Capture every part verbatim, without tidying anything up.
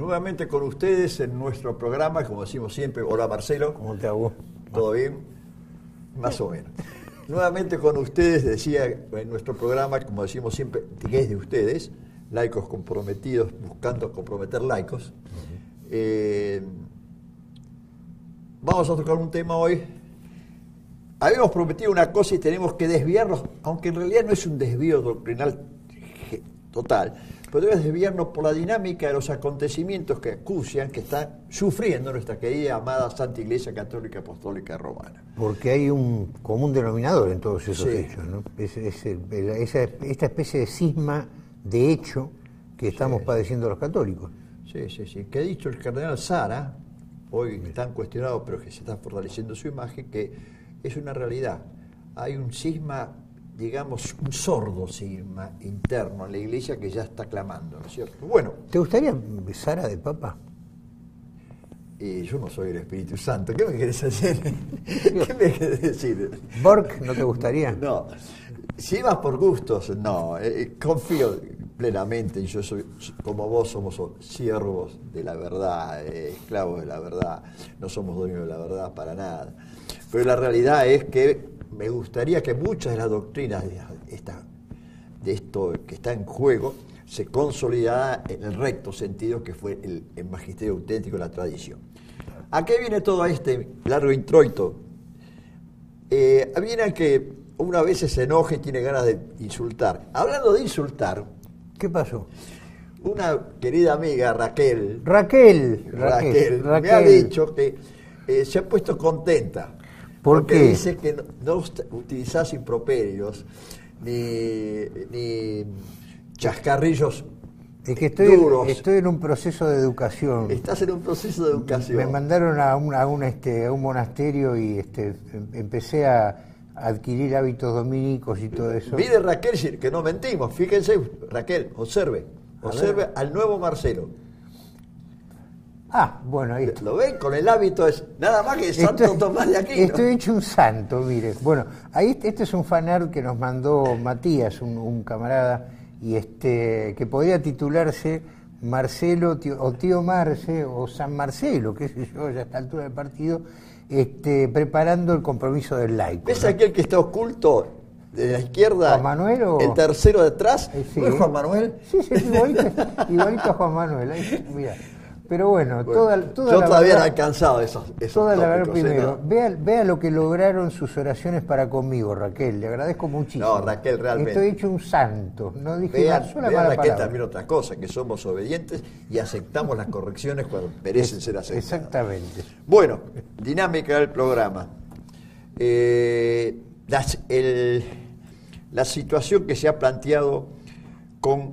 nuevamente con ustedes en nuestro programa, como decimos siempre. Hola Marcelo. ¿Cómo te hago? ¿Todo bien? Más o menos. Nuevamente con ustedes, decía, en nuestro programa, como decimos siempre, que es de ustedes, laicos comprometidos, buscando comprometer laicos. Uh-huh. eh, vamos a tocar un tema hoy. Habíamos prometido una cosa y tenemos que desviarnos, aunque en realidad no es un desvío doctrinal total, pero debe desviarnos por la dinámica de los acontecimientos que acucian, que están sufriendo nuestra querida, amada Santa Iglesia Católica Apostólica Romana. Porque hay un común denominador en todos esos sí. hechos, ¿no? Es, es, esa, esta especie de cisma de hecho que estamos sí. padeciendo los católicos. Sí, sí, sí. Que ha dicho el cardenal Sara, hoy sí. tan cuestionado, pero que se está fortaleciendo su imagen, que es una realidad. Hay un cisma, digamos, un sordo cisma interno en la Iglesia que ya está clamando, ¿no es cierto? Bueno. ¿Te gustaría Sara de Papa? Y yo no soy el Espíritu Santo. ¿Qué me querés hacer? ¿Qué me querés decir? ¿Borg no te gustaría? No. Si vas por gustos, no. Eh, confío plenamente. Yo soy, como vos, somos siervos de la verdad, eh, esclavos de la verdad. No somos dueños de la verdad para nada. Pero la realidad es que me gustaría que muchas de las doctrinas de, esta, de esto que está en juego se consolidara en el recto sentido que fue el, el magisterio auténtico de la tradición. ¿A qué viene todo este largo introito? Eh, viene a que una vez se enoja y tiene ganas de insultar. Hablando de insultar... ¿Qué pasó? Una querida amiga, Raquel... Raquel, Raquel, Raquel, Raquel. me ha dicho que eh, se ha puesto contenta. ¿Por porque qué? Dice que no, no utilizás improperios ni, ni chascarrillos es que estoy, duros. Estoy en un proceso de educación. Estás en un proceso de educación. Me mandaron a un, a un, este, a un monasterio y este, empecé a adquirir hábitos dominicos y todo eso. Mire Raquel, que no mentimos. Fíjense, Raquel, observe. Observe al nuevo Marcelo. Ah, bueno, ahí está. ¿Lo ven? Con el hábito es nada más que Santo estoy, Tomás de Aquino. Estoy hecho un santo, mire. Bueno, ahí este es un fanart que nos mandó Matías, un, un camarada, y este que podría titularse Marcelo tío, o Tío Marce o San Marcelo, qué sé yo, ya a esta altura del partido, este, preparando el compromiso del laico. ¿Ves ¿no? aquel que está oculto de la izquierda? ¿Juan Manuel o...? El tercero detrás. Eh, sí, ¿No es Juan Manuel? Sí, sí, igualito, igualito a Juan Manuel. Ahí, mira. Pero bueno, bueno toda, toda yo la todavía verdad, no he alcanzado esos, esos toda tópicos, la verdad, primero, ¿eh? ¿no? vea, vea lo que lograron sus oraciones para conmigo, Raquel, le agradezco muchísimo. No, Raquel, realmente. Estoy hecho un santo, no dije vea, una sola vea mala Raquel palabra. también otra cosa, que somos obedientes y aceptamos las correcciones cuando merecen ser aceptadas. Exactamente. Bueno, dinámica del programa. Eh, las, el, la situación que se ha planteado con...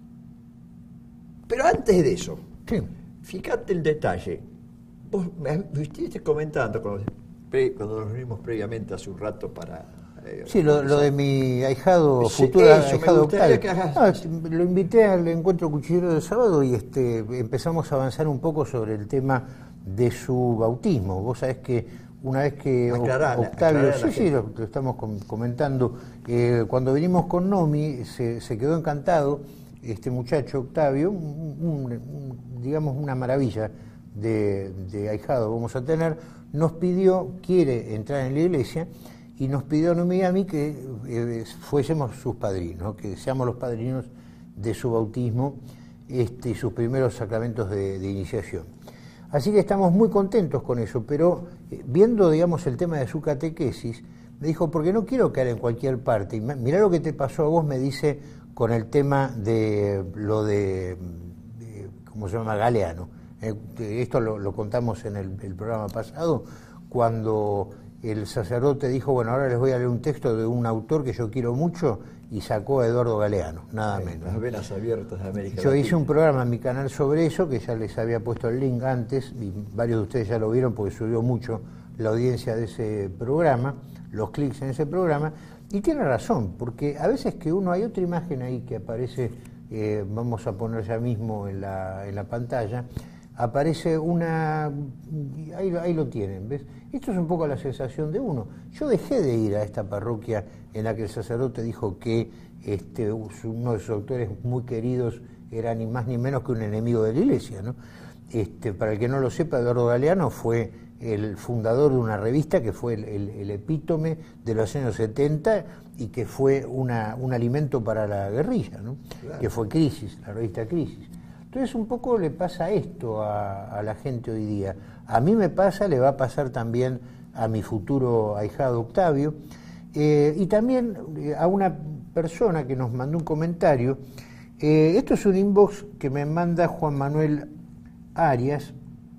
Pero antes de eso... Sí. Fíjate el detalle. Vos me estuviste comentando cuando, pre, cuando nos reunimos previamente hace un rato para... Eh, sí, lo, lo de mi ahijado, sí, futuro eso, ahijado Octavio. Que hagas... no, lo invité al encuentro cuchillero del sábado y este empezamos a avanzar un poco sobre el tema de su bautismo. Vos sabés que una vez que aclarar, Octavio, aclarar sí, sí, lo, lo estamos comentando, eh, cuando vinimos con Nomi se, se quedó encantado este muchacho Octavio, un, un, un, digamos una maravilla de, de ahijado vamos a tener, nos pidió, quiere entrar en la iglesia y nos pidió a Nomi y a mí que eh, fuésemos sus padrinos, que seamos los padrinos de su bautismo este, y sus primeros sacramentos de, de iniciación. Así que estamos muy contentos con eso, pero eh, viendo, digamos, el tema de su catequesis, me dijo, porque no quiero caer en cualquier parte, y mirá lo que te pasó a vos, me dice, con el tema de lo de, de ¿cómo se llama?, Galeano. Eh, esto lo, lo contamos en el, el programa pasado, cuando el sacerdote dijo, bueno, ahora les voy a leer un texto de un autor que yo quiero mucho, y sacó a Eduardo Galeano, nada menos. Las venas abiertas de América Yo Latina. hice un programa en mi canal sobre eso, que ya les había puesto el link antes, y varios de ustedes ya lo vieron porque subió mucho la audiencia de ese programa, los clics en ese programa, y tiene razón, porque a veces que uno, hay otra imagen ahí que aparece, eh, vamos a poner ya mismo en la, en la pantalla, aparece una... Ahí, ahí lo tienen, ¿ves? Esto es un poco la sensación de uno. Yo dejé de ir a esta parroquia en la que el sacerdote dijo que este, uno de sus autores muy queridos era ni más ni menos que un enemigo de la Iglesia, ¿no? Este, para el que no lo sepa, Eduardo Galeano fue el fundador de una revista que fue el, el, el epítome de los años setenta y que fue una, un alimento para la guerrilla, ¿no? Claro. Que fue Crisis, la revista Crisis. Entonces un poco le pasa esto a, a la gente hoy día. A mí me pasa, le va a pasar también a mi futuro ahijado Octavio, eh, y también eh, a una persona que nos mandó un comentario. Eh, esto es un inbox que me manda Juan Manuel Arias.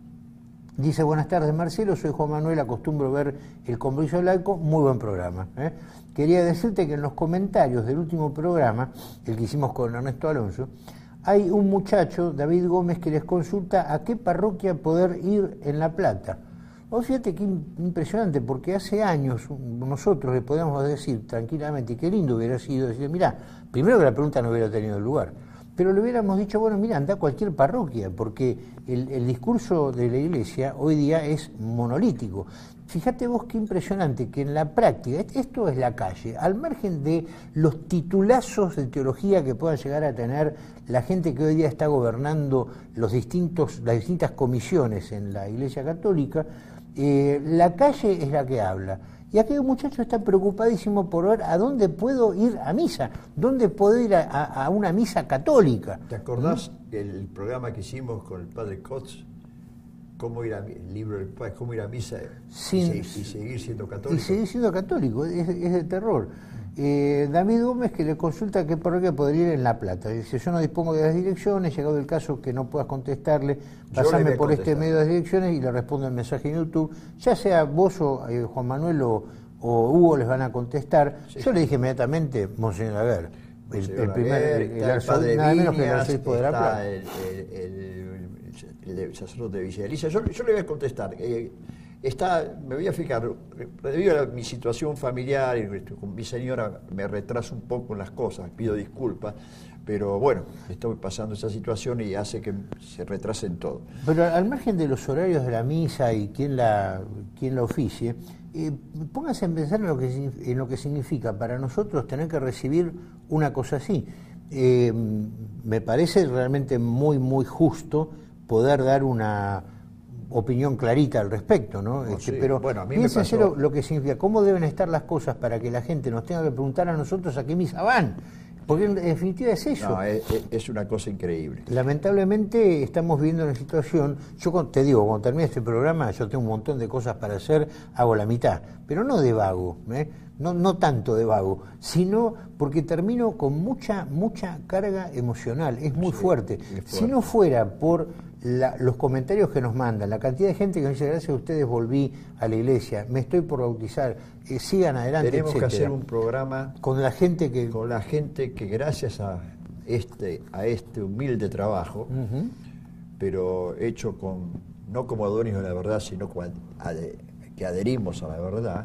Dice: buenas tardes Marcelo, soy Juan Manuel, acostumbro ver El Compromiso Laico, muy buen programa. ¿eh? Quería decirte que en los comentarios del último programa, el que hicimos con Ernesto Alonso, hay un muchacho, David Gómez, que les consulta a qué parroquia poder ir en La Plata. Oh, fíjate qué impresionante, porque hace años nosotros le podíamos decir tranquilamente, y qué lindo hubiera sido decir, mirá, primero que la pregunta no hubiera tenido lugar, pero le hubiéramos dicho, bueno, mira, anda a cualquier parroquia, porque el, el discurso de la Iglesia hoy día es monolítico. Fíjate vos qué impresionante que en la práctica, esto es la calle, al margen de los titulazos de teología que puedan llegar a tener la gente que hoy día está gobernando los distintos, las distintas comisiones en la Iglesia Católica, eh, la calle es la que habla. Y aquel muchacho está preocupadísimo por ver a dónde puedo ir a misa, dónde puedo ir a, a, a una misa católica. ¿Te acordás ¿Mm? el programa que hicimos con el padre Kotz? Cómo ir a, el libro del padre, cómo ir a misa Sin, y, se, y seguir siendo católico. Y seguir siendo católico, es, es de terror. Eh, David Gómez, que le consulta qué parroquia podría ir en La Plata. Dice: yo no dispongo de las direcciones, llegado el caso que no puedas contestarle, pasame por este medio de las direcciones y le respondo el mensaje en YouTube. Ya sea vos o eh, Juan Manuel o, o Hugo les van a contestar. Sí. Yo le dije inmediatamente, Monseñor Aguer, el, el primer, el, el, el padre nada menos que el arzobispo de La Plata. El, el, el, el sacerdote de Villa Elisa. Yo, yo le voy a contestar. Eh, Está, me voy a fijar, debido a mi situación familiar y con mi señora me retraso un poco en las cosas, pido disculpas, pero bueno, estoy pasando esa situación y hace que se retrasen todo. Pero al margen de los horarios de la misa y quién la, quién la oficie, eh, pónganse a pensar en lo, que, en lo que significa para nosotros tener que recibir una cosa así. Eh, me parece realmente muy, muy justo poder dar una opinión clarita al respecto, ¿no? Oh, este, sí. Pero bueno, a mí piénsense me pasó... lo, lo que significa, cómo deben estar las cosas para que la gente nos tenga que preguntar a nosotros a qué misa van, porque en definitiva es eso. No, es, es una cosa increíble. Lamentablemente estamos viviendo una situación, yo te digo, cuando termine este programa yo tengo un montón de cosas para hacer, hago la mitad, pero no de vago, ¿eh? no, no tanto de vago, sino porque termino con mucha, mucha carga emocional, es muy sí, fuerte. Es fuerte. Si no fuera por La, los comentarios que nos mandan, la cantidad de gente que nos dice: gracias a ustedes volví a la iglesia, me estoy por bautizar, eh, sigan adelante, tenemos etcétera. que hacer un programa con la gente que con la gente que gracias a este a este humilde trabajo, uh-huh. pero hecho con no como adueños de la verdad, sino con, ade, que adherimos a la verdad,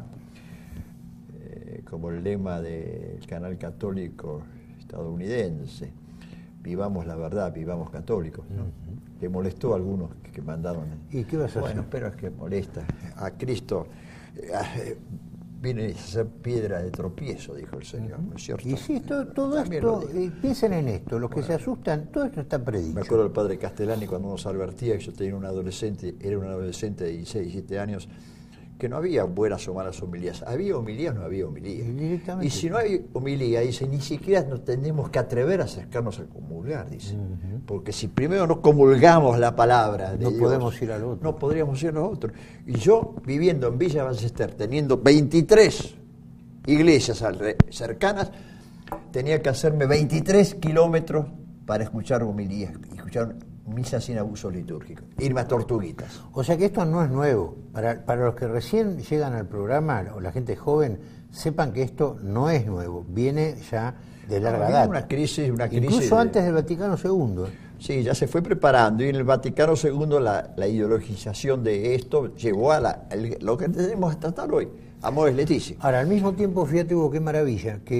eh, como el lema del canal católico estadounidense: vivamos la verdad, vivamos católicos, ¿no? Uh-huh. Le molestó a algunos que, que mandaron. ¿Y qué vas a bueno, hacer? pero es que molesta. A Cristo eh, viene a ser piedra de tropiezo, dijo el Señor, ¿no es cierto? Y sí, todo, todo esto, eh, piensen en esto, los que bueno, se asustan, todo esto está predicho. Me acuerdo del padre Castellani cuando nos advertía que yo tenía un adolescente, era un adolescente de dieciséis, diecisiete años, que no había buenas o malas homilías. ¿Había homilías? No había homilías. Y si no hay homilía, dice, ni siquiera nos tenemos que atrever a acercarnos a comulgar, dice. Uh-huh. Porque si primero no comulgamos la palabra de no Dios, podemos ir al otro. No podríamos ir a otro. Y yo, viviendo en Villa Ballester, teniendo veintitrés iglesias cercanas, tenía que hacerme veintitrés kilómetros para escuchar homilías, escuchar misa sin abuso litúrgico, irme a Tortuguitas. O sea que esto no es nuevo. Para, para los que recién llegan al programa, o la gente joven, sepan que esto no es nuevo, viene ya de larga data. Una crisis, una crisis Incluso de... antes del Vaticano segundo. Sí, ya se fue preparando, y en el Vaticano segundo la, la ideologización de esto llevó a la, el, lo que tenemos que tratar hoy, Amoris Laetitia. Ahora, al mismo tiempo, fíjate Hugo, qué maravilla, que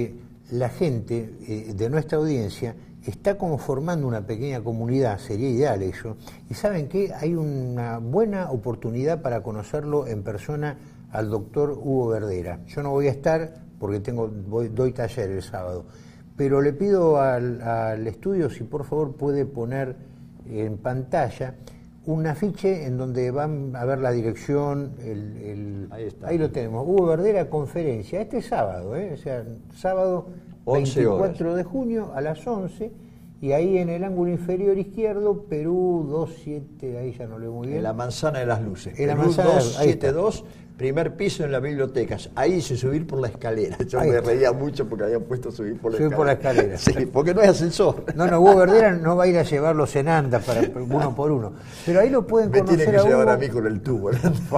la gente eh, de nuestra audiencia está como formando una pequeña comunidad, sería ideal eso, y ¿saben qué? Hay una buena oportunidad para conocerlo en persona al doctor Hugo Verdera. Yo no voy a estar porque tengo voy, doy taller el sábado, pero le pido al, al estudio si por favor puede poner en pantalla un afiche en donde van a ver la dirección, el, el, ahí, está. Ahí lo tenemos, Hugo Verdera, conferencia, este sábado, ¿eh? O sea, sábado veinticuatro de junio a las once, y ahí en el ángulo inferior izquierdo, Perú doscientos siete, ahí ya no leo muy bien. En la Manzana de las Luces, en la Perú manzana, doscientos setenta y dos, primer piso en la biblioteca. Ahí se subir por la escalera. Yo ahí me está. reía mucho porque habían puesto subir por la subir escalera. por la escalera. Sí, porque no hay ascensor. No, no, Hugo Verdera no va a ir a llevarlos en anda para uno por uno. Pero ahí lo pueden me conocer. Me tienen que a llevar Hugo. a mí con el tubo.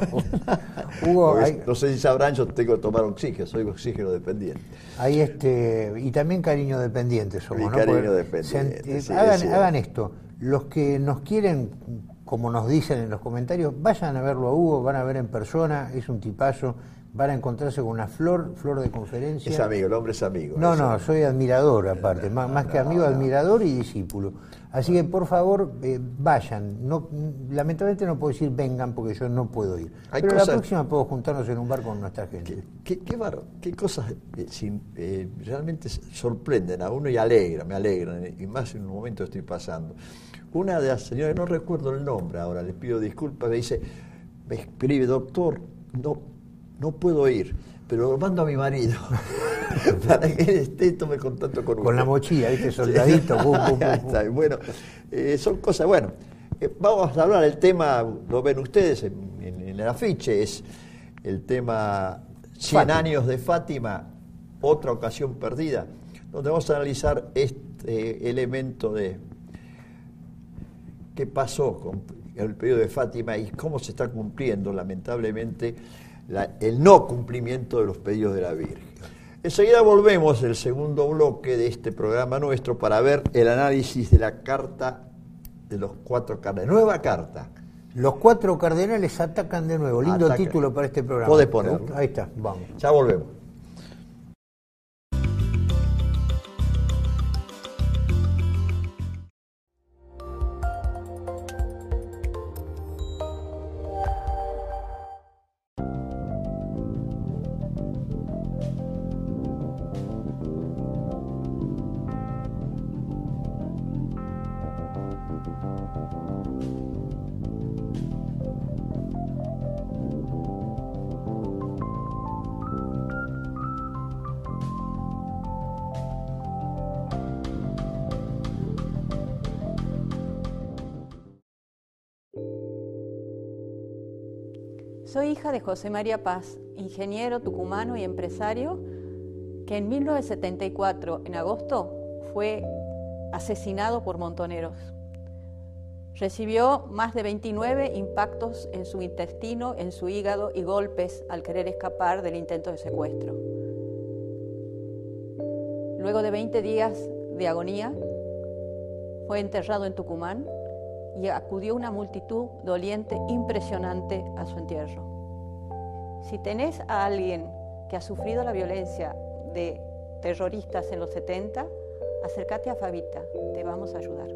Hugo, hay, no sé si sabrán, yo tengo que tomar oxígeno, soy oxígeno dependiente. Ahí este, y también cariño dependiente somos, y ¿no? cariño Porque dependiente. Se, sí, hagan, sí. hagan esto, los que nos quieren, como nos dicen en los comentarios, vayan a verlo a Hugo, van a ver en persona, es un tipazo, van a encontrarse con una flor, flor de conferencia. Es amigo, el hombre es amigo. No, eso. no, soy admirador aparte, no, más, más no, que amigo, no. admirador y discípulo. Así que por favor, eh, vayan. No, lamentablemente no puedo decir vengan porque yo no puedo ir. Hay Pero cosas, la próxima puedo juntarnos en un bar con nuestra gente. ¿Qué, qué, qué, bar, qué cosas eh, sin, eh, realmente sorprenden a uno y alegra, me alegran, y más en un momento estoy pasando. Una de las señoras, no recuerdo el nombre ahora, les pido disculpas, me dice, me escribe, doctor, no, no puedo ir, pero lo mando a mi marido para que él esté tome contacto con Con usted. la mochila, ¿viste? Soldadito. Bum, bum, bum, bum. Bueno, eh, son cosas, bueno, eh, vamos a hablar del tema, lo ven ustedes en, en, en el afiche, es el tema cien Fátima. Años de Fátima, otra ocasión perdida, donde vamos a analizar este elemento de qué pasó con el periodo de Fátima y cómo se está cumpliendo, lamentablemente, la, el no cumplimiento de los pedidos de la Virgen. Enseguida volvemos el segundo bloque de este programa nuestro para ver el análisis de la carta de los cuatro cardenales. Nueva carta. Los cuatro cardenales atacan de nuevo. Lindo Ataca. título para este programa. Podés ponerlo. Ahí está, vamos. Ya volvemos. Soy hija de José María Paz, ingeniero tucumano y empresario, que en mil novecientos setenta y cuatro, en agosto, fue asesinado por montoneros. Recibió más de veintinueve impactos en su intestino, en su hígado y golpes al querer escapar del intento de secuestro. Luego de veinte días de agonía, fue enterrado en Tucumán y acudió una multitud doliente impresionante a su entierro. Si tenés a alguien que ha sufrido la violencia de terroristas en los setenta, acércate a Fabita, te vamos a ayudar.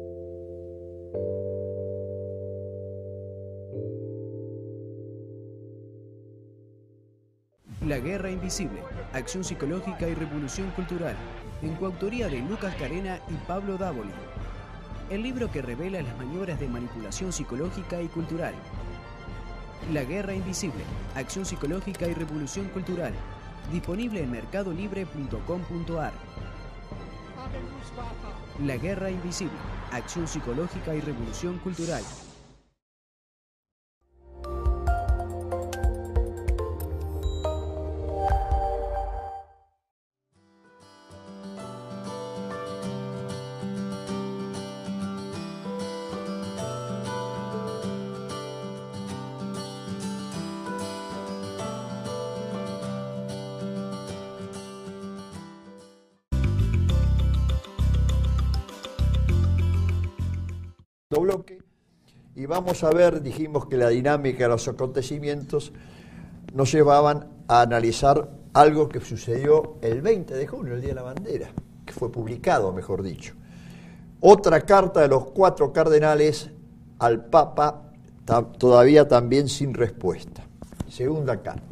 La Guerra Invisible, Acción Psicológica y Revolución Cultural, en coautoría de Lucas Carena y Pablo Dávoli. El libro que revela las maniobras de manipulación psicológica y cultural. La Guerra Invisible, Acción Psicológica y Revolución Cultural, disponible en mercado libre punto com punto a r. La Guerra Invisible, Acción Psicológica y Revolución Cultural. Bloque y vamos a ver, dijimos que la dinámica de los acontecimientos nos llevaban a analizar algo que sucedió el veinte de junio, el Día de la Bandera, que fue publicado, mejor dicho. Otra carta de los cuatro cardenales al Papa, ta- todavía también sin respuesta. Segunda carta.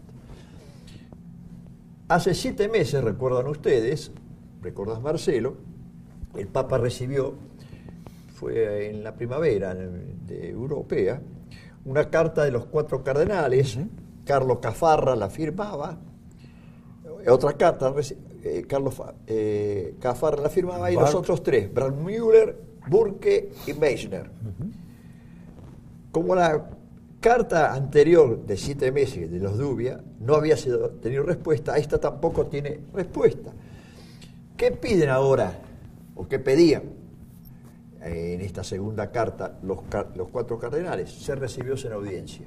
Hace siete meses, recuerdan ustedes, recuerdas Marcelo, el Papa recibió, fue en la primavera de europea, una carta de los cuatro cardenales. ¿Eh? Carlos Cafarra la firmaba, otra carta, eh, Carlos eh, Cafarra la firmaba y Bart. los otros tres, Brandmüller, Burke y Meissner. Uh-huh. Como la carta anterior de siete meses de los Dubia no había sido, tenido respuesta, esta tampoco tiene respuesta. ¿Qué piden ahora? ¿O qué pedían eh, en esta segunda carta los, los cuatro cardenales? Ser recibidos en audiencia.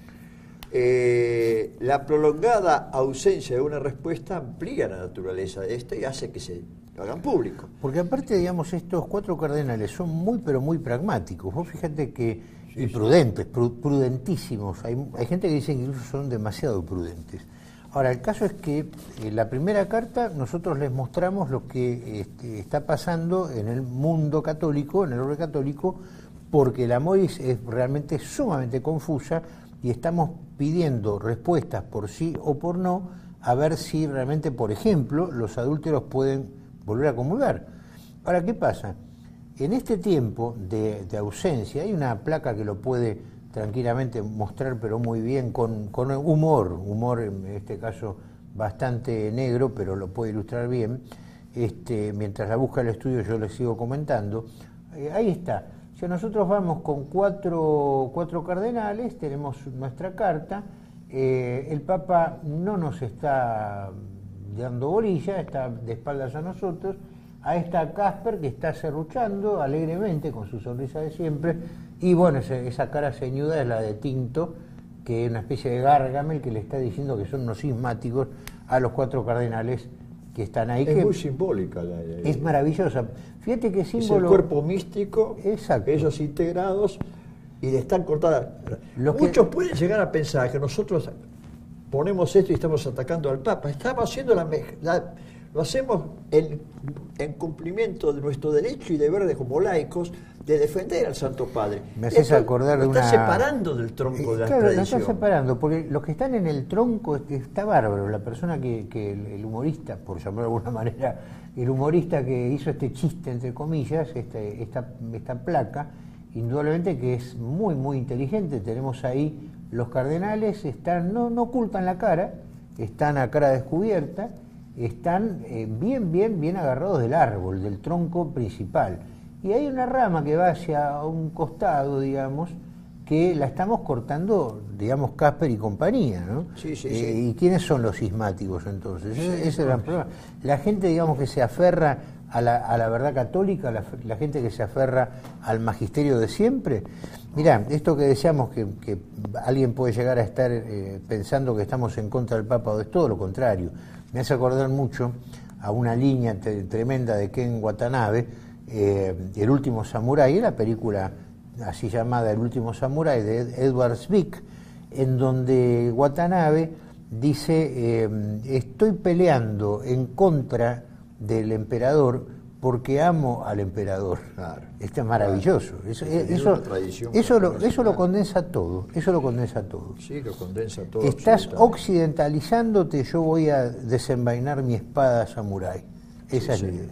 Eh, la prolongada ausencia de una respuesta amplía la naturaleza de esta y hace que se hagan público. Porque aparte, digamos, estos cuatro cardenales son muy, pero muy pragmáticos. Vos fíjate que, sí, y prudentes, pru- prudentísimos. Hay, hay gente que dice que incluso son demasiado prudentes. Ahora, el caso es que en la primera carta nosotros les mostramos lo que este, está pasando en el mundo católico, en el orden católico, porque la Moris es realmente sumamente confusa y estamos pidiendo respuestas por sí o por no, a ver si realmente, por ejemplo, los adúlteros pueden volver a comulgar. Ahora, ¿qué pasa? En este tiempo de, de ausencia, hay una placa que lo puede tranquilamente mostrar, pero muy bien, con, con humor, humor en este caso bastante negro, pero lo puede ilustrar bien. Este, mientras la busca el estudio yo les sigo comentando. Eh, ahí está. Si nosotros vamos con cuatro, cuatro cardenales, tenemos nuestra carta, eh, el Papa no nos está dando bolilla, está de espaldas a nosotros, a esta Casper que está serruchando alegremente con su sonrisa de siempre, y bueno, esa, esa cara ceñuda es la de Tinto, que es una especie de Gargamel que le está diciendo que son unos sismáticos a los cuatro cardenales que están ahí. Es que muy simbólica. La, la, es maravillosa. Fíjate que símbolo... Es el cuerpo místico, exacto, ellos integrados, y le están cortadas. Los Muchos que... pueden llegar a pensar que nosotros ponemos esto y estamos atacando al Papa. Estamos haciendo la... la lo hacemos en, en cumplimiento de nuestro derecho y deber de como laicos de defender al Santo Padre. Me haces acordar de una... Lo está separando del tronco de la claro, tradición. Lo está separando, porque los que están en el tronco está bárbaro. La persona que, que el, el humorista, por llamarlo de alguna manera, el humorista que hizo este chiste, entre comillas, este, esta, esta placa, indudablemente que es muy, muy inteligente. Tenemos ahí los cardenales, están no, no ocultan la cara, están a cara descubierta, están eh, bien, bien, bien agarrados del árbol, del tronco principal. Y hay una rama que va hacia un costado, digamos, que la estamos cortando, digamos, Casper y compañía, ¿no? Sí, sí, eh, sí. ¿Y quiénes son los sismáticos entonces? Sí, ese, ese sí. era el problema. La gente, digamos, que se aferra a la, a la verdad católica, la, la gente que se aferra al magisterio de siempre. Mirá, esto que decíamos que, que alguien puede llegar a estar eh, pensando que estamos en contra del Papa, o es todo lo contrario. Me hace acordar mucho a una línea te, tremenda de Ken Watanabe, eh, El último samurái, la película así llamada El último samurái de Ed, Edward Zwick, en donde Watanabe dice, eh, estoy peleando en contra del emperador porque amo al emperador. Claro, Esto es maravilloso. Claro. Eso, Sí, eso, es tradición eso, lo, eso lo condensa todo. Eso lo condensa todo. Sí, lo condensa todo. Estás occidentalizándote, yo voy a desenvainar mi espada samurái. Esa sí, es la sí. idea.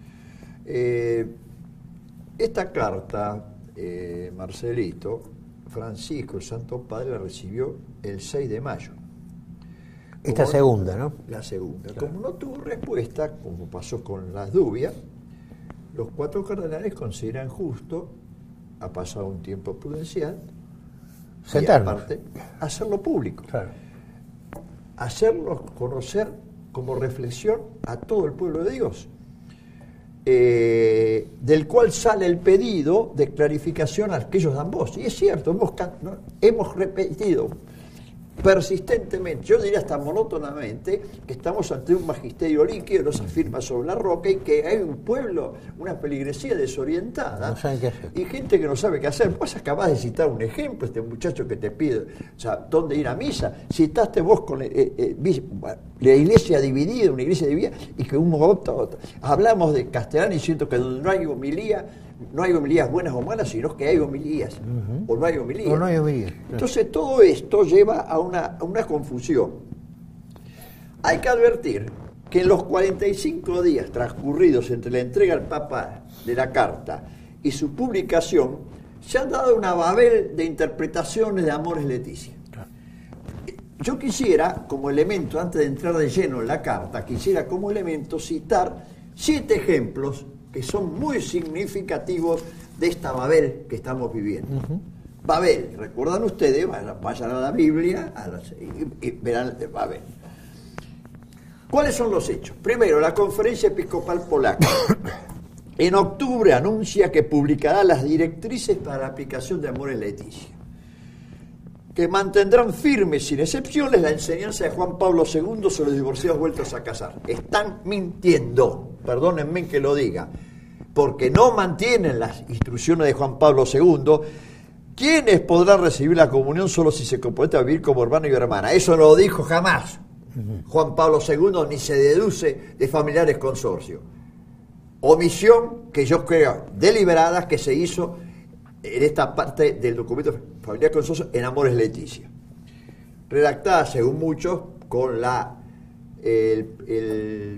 Eh, esta carta, eh, Marcelito, Francisco, el Santo Padre, la recibió el seis de mayo. Esta Como segunda, ¿no? La segunda. Claro. Como no tuvo respuesta, como pasó con las Dubia, los cuatro cardenales consideran justo, ha pasado un tiempo prudencial, Sentarnos. y aparte, hacerlo público. Claro. Hacerlo conocer como reflexión a todo el pueblo de Dios, eh, del cual sale el pedido de clarificación al que ellos dan voz. Y es cierto, hemos, hemos repetido persistentemente, yo diría hasta monótonamente, que estamos ante un magisterio líquido, no se afirma sobre la roca y que hay un pueblo, una feligresía desorientada. No saben qué hacer. Y gente que no sabe qué hacer. Vos acabás de citar un ejemplo, este muchacho que te pide, o sea, dónde ir a misa. Citaste vos con eh, eh, la iglesia dividida, una iglesia dividida, y que un otro, otro. Hablamos de Castellani y siento que donde no hay homilía, no hay homilías buenas o malas, sino que hay homilías, uh-huh. o no hay homilías. O no hay homilías. Entonces todo esto lleva a una, a una confusión. Hay que advertir que en los cuarenta y cinco días transcurridos entre la entrega al Papa de la carta y su publicación, se han dado una babel de interpretaciones de Amores Leticia. Yo quisiera, como elemento, antes de entrar de lleno en la carta, quisiera como elemento citar siete ejemplos que son muy significativos de esta Babel que estamos viviendo. Uh-huh. Babel, recuerdan ustedes, vayan a la Biblia a la, y, y verán Babel. ¿Cuáles son los hechos? Primero, la Conferencia Episcopal Polaca en octubre anuncia que publicará las directrices para la aplicación de Amores Leticia, que mantendrán firmes sin excepciones la enseñanza de Juan Pablo segundo sobre los divorciados vueltos a casar. Están mintiendo, perdónenme que lo diga, porque no mantienen las instrucciones de Juan Pablo segundo. ¿Quiénes podrán recibir la comunión solo si se comprometen a vivir como hermano y hermana? Eso no lo dijo jamás Juan Pablo segundo, ni se deduce de familiares consorcio. Omisión que yo creo deliberada que se hizo en esta parte del documento familiar consorcio en Amores Leticia, redactada según muchos con la el, el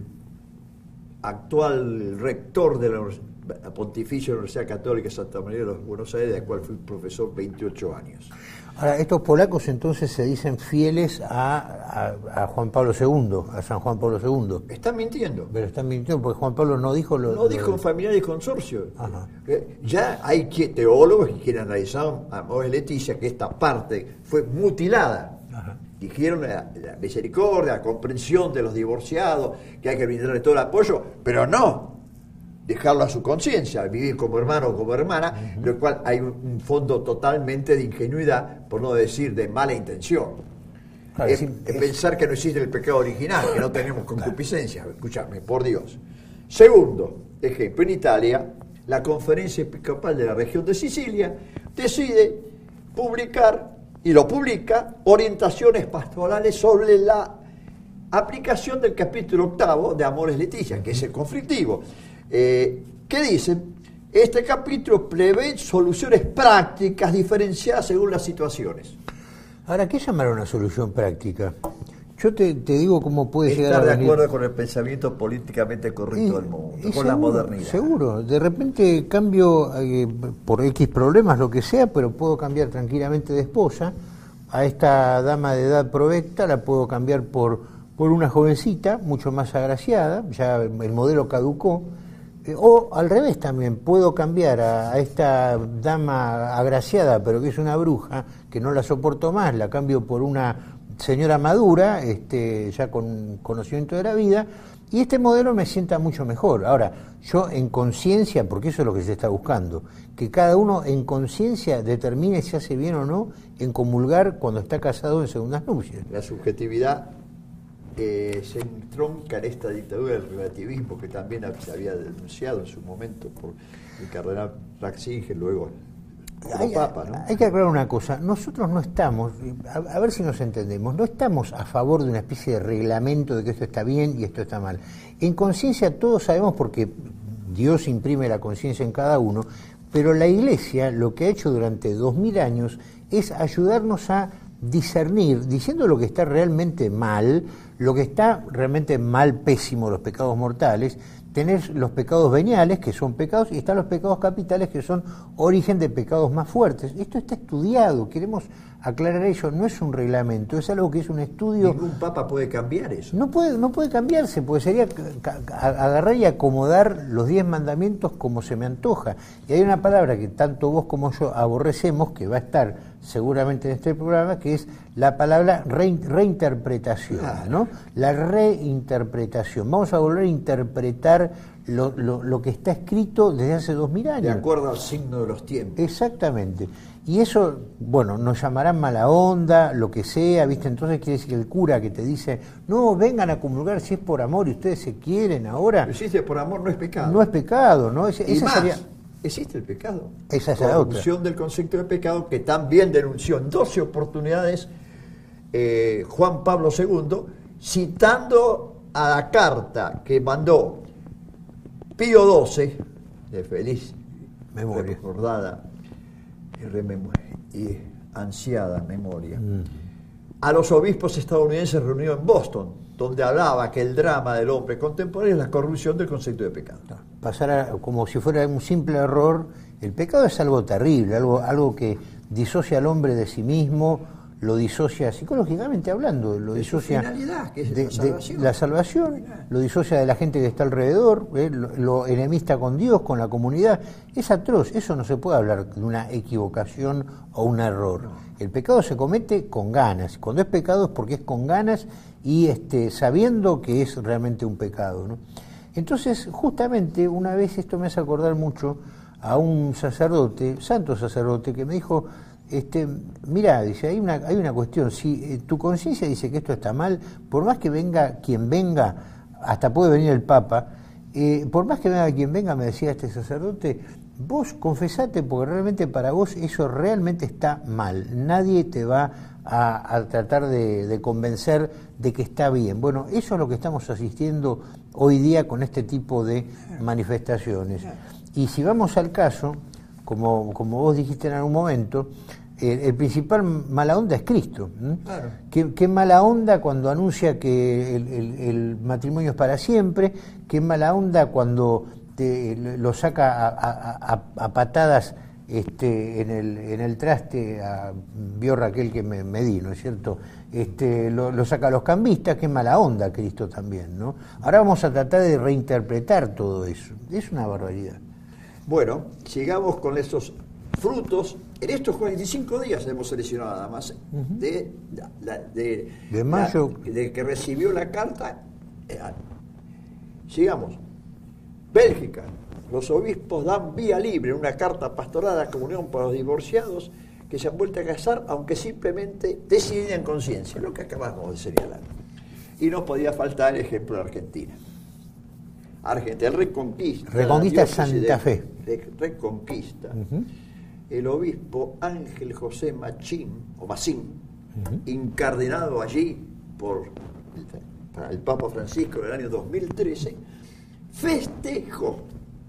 actual rector de la Pontificia Universidad Católica de Santa María de los Buenos Aires, del cual fui profesor veintiocho años. Ahora, estos polacos entonces se dicen fieles a, a, a Juan Pablo segundo, a San Juan Pablo segundo. Están mintiendo. Pero están mintiendo porque Juan Pablo no dijo lo... No lo dijo de... familiares consorcio. Ajá. Ya hay teólogos que quieren analizar a Amores Leticia que esta parte fue mutilada. Ajá. Dijeron la, la misericordia, la comprensión de los divorciados, que hay que brindarle todo el apoyo, pero no dejarlo a su conciencia, vivir como hermano o como hermana, uh-huh. Lo cual hay un, un fondo totalmente de ingenuidad, por no decir de mala intención. Claro, es, sí, es, es pensar que no existe el pecado original, que no tenemos concupiscencia. Claro. Escúchame, por Dios. Segundo ejemplo, en Italia, la Conferencia Episcopal de la región de Sicilia decide publicar, y lo publica, orientaciones pastorales sobre la aplicación del capítulo octavo de Amores Leticia, que es el conflictivo. Eh, ¿Qué dicen? Este capítulo prevé soluciones prácticas diferenciadas según las situaciones. Ahora, ¿qué llamar una solución práctica? Yo te, te digo cómo puede Estar llegar a venir... de acuerdo con el pensamiento políticamente correcto y, del mundo, con seguro, la modernidad. Seguro, de repente cambio eh, por X problemas, lo que sea, pero puedo cambiar tranquilamente de esposa. A esta dama de edad provecta la puedo cambiar por, por una jovencita, mucho más agraciada, ya el modelo caducó. O al revés también, puedo cambiar a, a esta dama agraciada, pero que es una bruja, que no la soporto más, la cambio por una señora madura, este, ya con conocimiento de la vida, y este modelo me sienta mucho mejor. Ahora, yo en conciencia, porque eso es lo que se está buscando, que cada uno en conciencia determine si hace bien o no en comulgar cuando está casado en segundas nupcias. La subjetividad Eh, se entronca en esta dictadura del relativismo que también se había denunciado en su momento por el cardenal Ratzinger, luego como hay, papa, ¿no? Hay que aclarar una cosa, nosotros no estamos, a, a ver si nos entendemos, no estamos a favor de una especie de reglamento de que esto está bien y esto está mal. En conciencia todos sabemos, porque Dios imprime la conciencia en cada uno, pero la Iglesia lo que ha hecho durante dos mil años es ayudarnos a discernir, diciendo lo que está realmente mal, lo que está realmente mal, pésimo, los pecados mortales, tener los pecados veniales, que son pecados, y están los pecados capitales, que son origen de pecados más fuertes. Esto está estudiado, queremos aclarar eso, no es un reglamento, es algo que es un estudio. Ningún papa puede cambiar eso. No puede, no puede cambiarse, porque sería agarrar y acomodar los diez mandamientos como se me antoja. Y hay una palabra que tanto vos como yo aborrecemos, que va a estar seguramente en este programa, que es la palabra re, reinterpretación, ¿no? La reinterpretación. Vamos a volver a interpretar lo, lo, lo que está escrito desde hace dos mil años. De acuerdo al signo de los tiempos. Exactamente. Y eso, bueno, nos llamarán mala onda, lo que sea, ¿viste? Entonces quiere decir que el cura que te dice, no, vengan a comulgar si es por amor y ustedes se quieren ahora. Pero si es por amor no es pecado. No es pecado, ¿no? Es, y esa más, sería... existe el pecado. Esa es la otra. Corrupción del concepto de pecado que también denunció en doce oportunidades eh, Juan Pablo segundo, citando a la carta que mandó Pío doce, de feliz memoria, recordada y, remem- y ansiada memoria, mm. a los obispos estadounidenses reunidos en Boston, donde hablaba que el drama del hombre contemporáneo es la corrupción del concepto de pecado. Pasar a, como si fuera un simple error, el pecado es algo terrible, algo, algo que disocia al hombre de sí mismo, lo disocia psicológicamente hablando, lo de disocia su finalidad, que es de, la salvación, de la salvación, lo disocia de la gente que está alrededor, ¿eh? lo, lo enemista con Dios, con la comunidad. Es atroz, eso no se puede hablar de una equivocación o un error. No. El pecado se comete con ganas, cuando es pecado es porque es con ganas y este, sabiendo que es realmente un pecado, ¿no? Entonces, justamente, una vez esto me hace acordar mucho a un sacerdote, santo sacerdote, que me dijo, este, mira, dice, hay una, hay una cuestión, si eh, tu conciencia dice que esto está mal, por más que venga quien venga, hasta puede venir el Papa, eh, por más que venga quien venga, me decía este sacerdote, vos confesate porque realmente para vos eso realmente está mal, nadie te va a, a tratar de, de convencer de que está bien. Bueno, eso es lo que estamos asistiendo hoy día con este tipo de manifestaciones. Y si vamos al caso, como, como vos dijiste en algún momento, el, el principal mala onda es Cristo. Claro. ¿Qué, qué mala onda cuando anuncia que el, el, el matrimonio es para siempre, qué mala onda cuando te, lo saca a, a, a, a patadas este, en, el, en el traste, a, vio Raquel que me, me di, ¿no es cierto? Este, lo, lo saca a los cambistas, qué mala onda Cristo también, ¿no? Ahora vamos a tratar de reinterpretar todo eso, es una barbaridad. Bueno, sigamos con estos frutos. En estos cuarenta y cinco días hemos seleccionado nada más uh-huh. de, de, de, de mayo la, de que recibió la carta. Eh, sigamos. Bélgica. Los obispos dan vía libre en una carta pastoral a la comunión para los divorciados que se han vuelto a casar, aunque simplemente decidían en conciencia, lo que acabamos de señalar. Y no podía faltar el ejemplo de Argentina. Argentina, el Reconquista. Reconquista Santa Fe. De Reconquista. Uh-huh. El obispo Ángel José Machín, o Macín, uh-huh. incardinado allí por el, el Papa Francisco en el año dos mil trece, festejó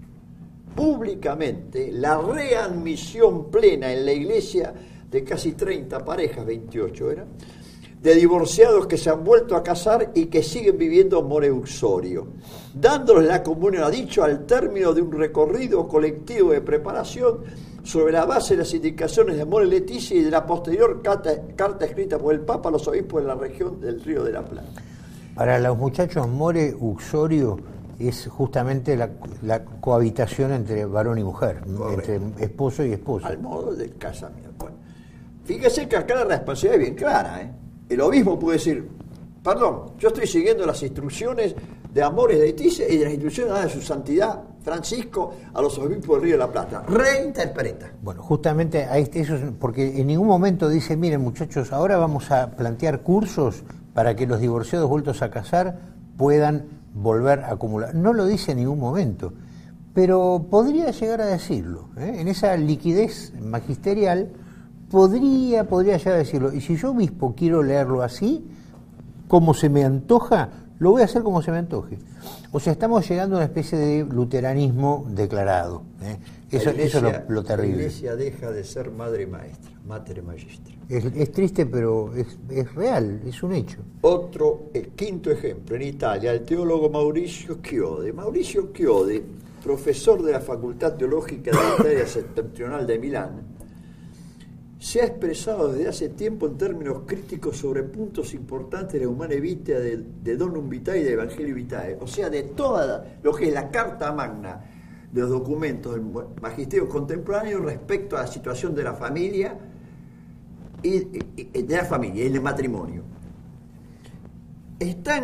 públicamente la readmisión plena en la iglesia de casi treinta parejas, veintiocho eran, de divorciados que se han vuelto a casar y que siguen viviendo more uxorio, dándoles la comunión, ha dicho, al término de un recorrido colectivo de preparación sobre la base de las indicaciones de More Leticia y de la posterior carta, carta escrita por el Papa a los obispos de la región del Río de la Plata. Para los muchachos, more uxorio es justamente la, la cohabitación entre varón y mujer, correcto, entre esposo y esposa. Al modo del casamiento. Bueno, fíjese que acá la responsabilidad es bien clara, ¿eh? El obispo puede decir, perdón, yo estoy siguiendo las instrucciones de Amores de Leticia y de las instrucciones de su santidad Francisco a los obispos del Río de la Plata. Reinterpreta. Bueno, justamente a este, eso es porque en ningún momento dice, miren muchachos, ahora vamos a plantear cursos para que los divorciados vueltos a casar puedan volver a acumular. No lo dice en ningún momento, pero podría llegar a decirlo, ¿eh? En esa liquidez magisterial podría, podría llegar a decirlo. Y si yo obispo quiero leerlo así, como se me antoja, lo voy a hacer como se me antoje. O sea, estamos llegando a una especie de luteranismo declarado, ¿eh? Eso, iglesia, eso es lo, lo terrible. La iglesia deja de ser madre maestra, mater magistra. Es, es triste, pero es, es real, es un hecho. Otro, el quinto ejemplo, en Italia, el teólogo Mauricio Chiodi. Mauricio Chiodi, profesor de la Facultad Teológica de la Italia Septentrional de Milán, se ha expresado desde hace tiempo en términos críticos sobre puntos importantes de la Humanae Vitae, de, de Donum Vitae y de Evangelii Vitae, o sea, de toda lo que es la Carta Magna de los documentos del magisterio contemporáneo respecto a la situación de la familia y, y, y de la familia y del matrimonio. Están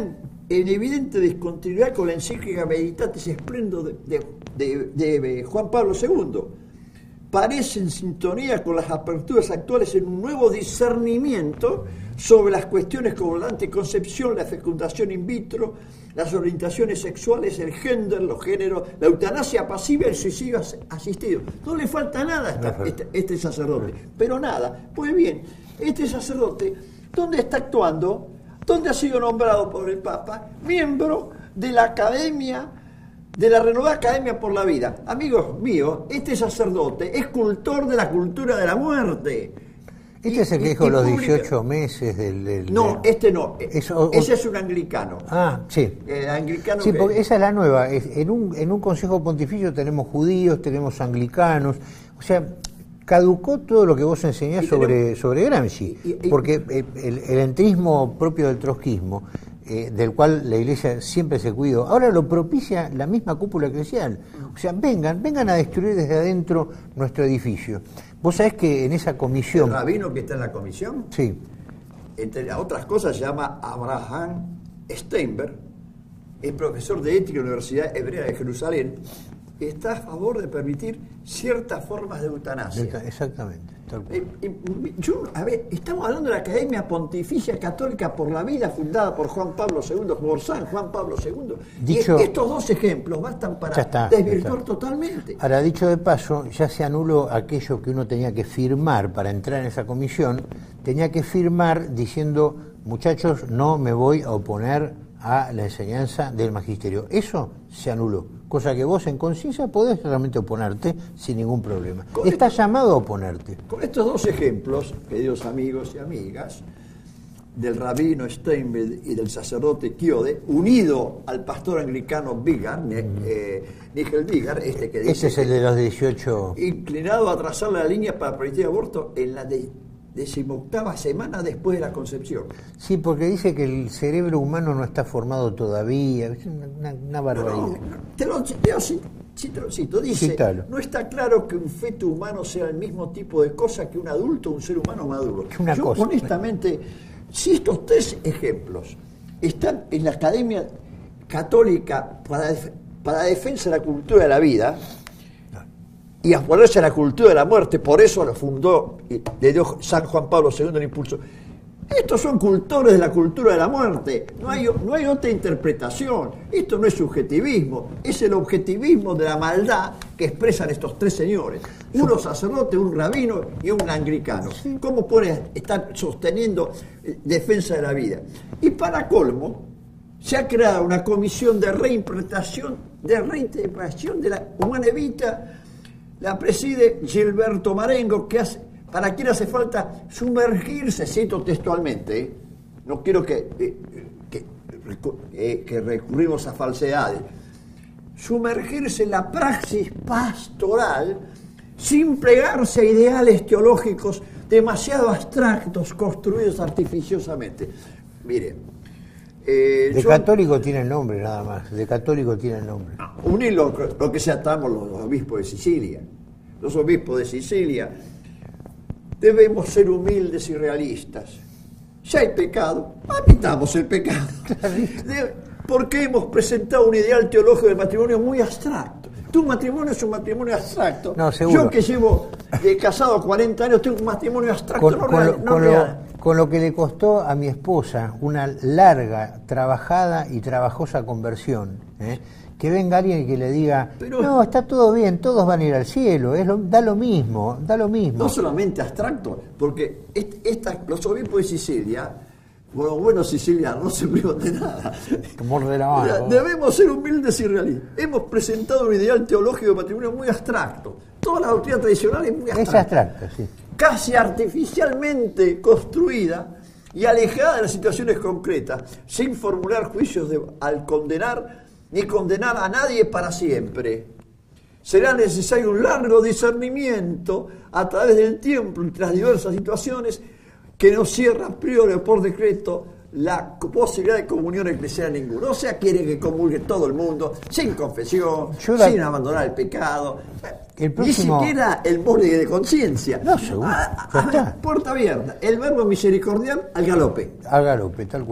en evidente discontinuidad con la encíclica Meditatis Splendor de, de, de, de Juan Pablo segundo. Parece en sintonía con las aperturas actuales en un nuevo discernimiento sobre las cuestiones como la anticoncepción, la fecundación in vitro, las orientaciones sexuales, el género, los géneros, la eutanasia pasiva y el suicidio asistido. No le falta nada a esta, este, este sacerdote, pero nada. Pues bien, este sacerdote, ¿dónde está actuando? ¿Dónde ha sido nombrado por el Papa? Miembro de la Academia, de la renovada Academia por la Vida. Amigos míos, este sacerdote es cultor de la cultura de la muerte. Este y, es el que dijo los dieciocho meses del... del no, del... este no. Es, o, ese es un anglicano. Ah, sí. El anglicano sí, que... porque esa es la nueva. En un, en un consejo pontificio tenemos judíos, tenemos anglicanos. O sea, caducó todo lo que vos enseñás sobre, tenemos... sobre Gramsci. Y, y, porque el, el entrismo propio del trotskismo, eh, del cual la Iglesia siempre se cuidó, ahora lo propicia la misma cúpula eclesial. O sea, vengan, vengan a destruir desde adentro nuestro edificio. Vos sabés que en esa comisión... ¿El rabino que está en la comisión? Sí. Entre otras cosas se llama Abraham Steinberg, es profesor de ética en la Universidad Hebrea de Jerusalén, está a favor de permitir ciertas formas de eutanasia. Exactamente. Eh, eh, yo, a ver, estamos hablando de la Academia Pontificia Católica por la Vida, fundada por Juan Pablo segundo, por San Juan Pablo segundo. Dicho, y estos dos ejemplos bastan para está, desvirtuar totalmente. Ahora, dicho de paso, ya se anuló aquello que uno tenía que firmar para entrar en esa comisión, tenía que firmar diciendo, muchachos, no me voy a oponer a la enseñanza del magisterio. Eso se anuló, cosa que vos en conciencia podés realmente oponerte sin ningún problema. Con Estás esto, llamado a oponerte. Con estos dos ejemplos, queridos amigos y amigas, del rabino Steinberg y del sacerdote Chiode, unido al pastor anglicano Vigar, mm. eh, Nigel Vigar, este que dice... Ese es el de los dieciocho... Inclinado a trazar la línea para permitir aborto en la de... decimoctava semana después de la concepción. Sí, porque dice que el cerebro humano no está formado todavía, es una, una barbaridad. No, no, te lo leo, sí, sí, te lo cito, dice, Cítalo. No está claro que un feto humano sea el mismo tipo de cosa que un adulto o un ser humano maduro. Una Yo cosa. honestamente, si estos tres ejemplos están en la Academia Católica para, para la defensa de la cultura de la vida, y a ponerse a la cultura de la muerte, por eso lo fundó, le dio San Juan Pablo segundo el impulso. Estos son cultores de la cultura de la muerte, no hay, no hay otra interpretación, esto no es subjetivismo, es el objetivismo de la maldad que expresan estos tres señores, uno sacerdote, un rabino y un anglicano. ¿Cómo pueden estar sosteniendo defensa de la vida? Y para colmo, se ha creado una comisión de reinterpretación, de reinterpretación de la Humana Vita. La preside Gilberto Marengo, que hace, para quien hace falta sumergirse, cito textualmente, ¿eh? no quiero que, eh, que, eh, que recurrimos a falsedades, sumergirse en la praxis pastoral sin plegarse a ideales teológicos demasiado abstractos, construidos artificiosamente. Miren, Eh, de yo, católico tiene el nombre nada más, de católico tiene el nombre. Unir lo, lo que se atamos los, los obispos de Sicilia. Los obispos de Sicilia debemos ser humildes y realistas. Si hay pecado, admitamos el pecado. De, porque hemos presentado un ideal teológico del matrimonio muy abstracto. Tu matrimonio es un matrimonio abstracto. No, seguro. Yo que llevo de casado cuarenta años tengo un matrimonio abstracto, con, no con real. Lo, no con, real. Lo, con lo que le costó a mi esposa una larga, trabajada y trabajosa conversión. ¿eh? Que venga alguien que le diga, pero, no, está todo bien, todos van a ir al cielo, es lo, da lo mismo, da lo mismo. No solamente abstracto, porque est, esta, los obispos de Sicilia, bueno, bueno, Sicilia, no se privan de nada. De la mano, debemos ser humildes y realistas. Hemos presentado un ideal teológico de matrimonio muy abstracto. Toda la doctrina tradicional es muy abstracta. Es abstracta, sí. Casi artificialmente construida y alejada de las situaciones concretas, sin formular juicios de, al condenar ni condenar a nadie para siempre. Será necesario un largo discernimiento a través del tiempo entre las diversas situaciones que no cierra a priori o por decreto la posibilidad de comunión eclesial ninguna. O sea, quiere que comulgue todo el mundo, sin confesión, la... sin abandonar el pecado, el próximo... ni siquiera el borde de conciencia. No, seguro. A, a, a ver, puerta abierta, el verbo misericordial al galope. Al galope, tal cual.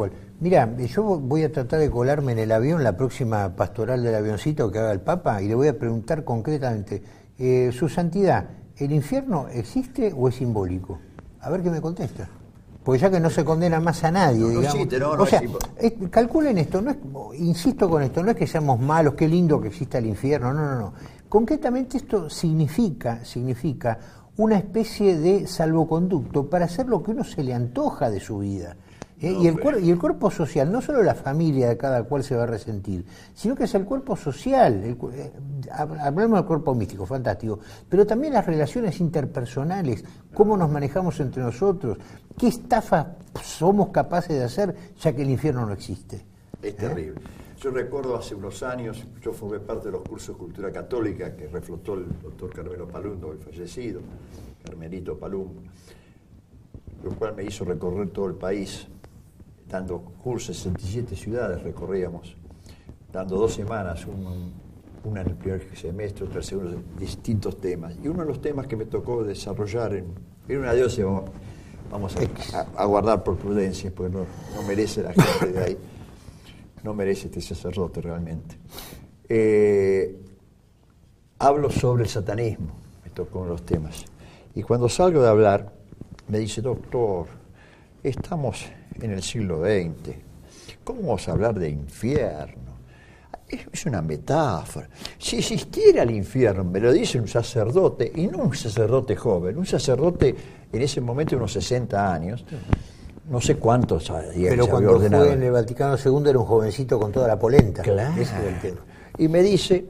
Mira, yo voy a tratar de colarme en el avión, la próxima pastoral del avioncito que haga el Papa, y le voy a preguntar concretamente, eh, Su Santidad, ¿el infierno existe o es simbólico? A ver qué me contesta. Porque ya que no se condena más a nadie, no, no digamos. existe, no, no o sea, es, calculen esto, no es, insisto con esto, no es que seamos malos, qué lindo que exista el infierno, no, no, no. Concretamente esto significa, significa una especie de salvoconducto para hacer lo que uno se le antoja de su vida. ¿eh? No, y, el pero... cuer- y el cuerpo social, no solo la familia de cada cual se va a resentir, sino que es el cuerpo social. El, eh, hablamos del cuerpo místico, fantástico, pero también las relaciones interpersonales, cómo nos manejamos entre nosotros, qué estafa somos capaces de hacer ya que el infierno no existe. Es terrible. ¿Eh? Yo recuerdo hace unos años, yo formé parte de los cursos de cultura católica que reflotó el doctor Carmelo Palumbo, el fallecido, Carmelito Palumbo, lo cual me hizo recorrer todo el país, dando cursos, sesenta y siete ciudades recorríamos, dando dos semanas, un, una en el primer semestre, otra en el segundo, distintos temas. Y uno de los temas que me tocó desarrollar en, en una diócesis, vamos, vamos a, a, a guardar por prudencia, porque no, no merece la gente de ahí. No merece este sacerdote realmente. Eh, hablo sobre el satanismo, me tocó uno de los temas. Y cuando salgo de hablar, me dice, doctor, estamos en el siglo veinte, ¿cómo vamos a hablar de infierno? Es una metáfora. Si existiera el infierno, me lo dice un sacerdote, y no un sacerdote joven, un sacerdote en ese momento de unos sesenta años, no sé cuántos días Pero se cuando había ordenado. fue en el Vaticano segundo era un jovencito con toda la polenta. Claro. Ese era el tema. Y me dice,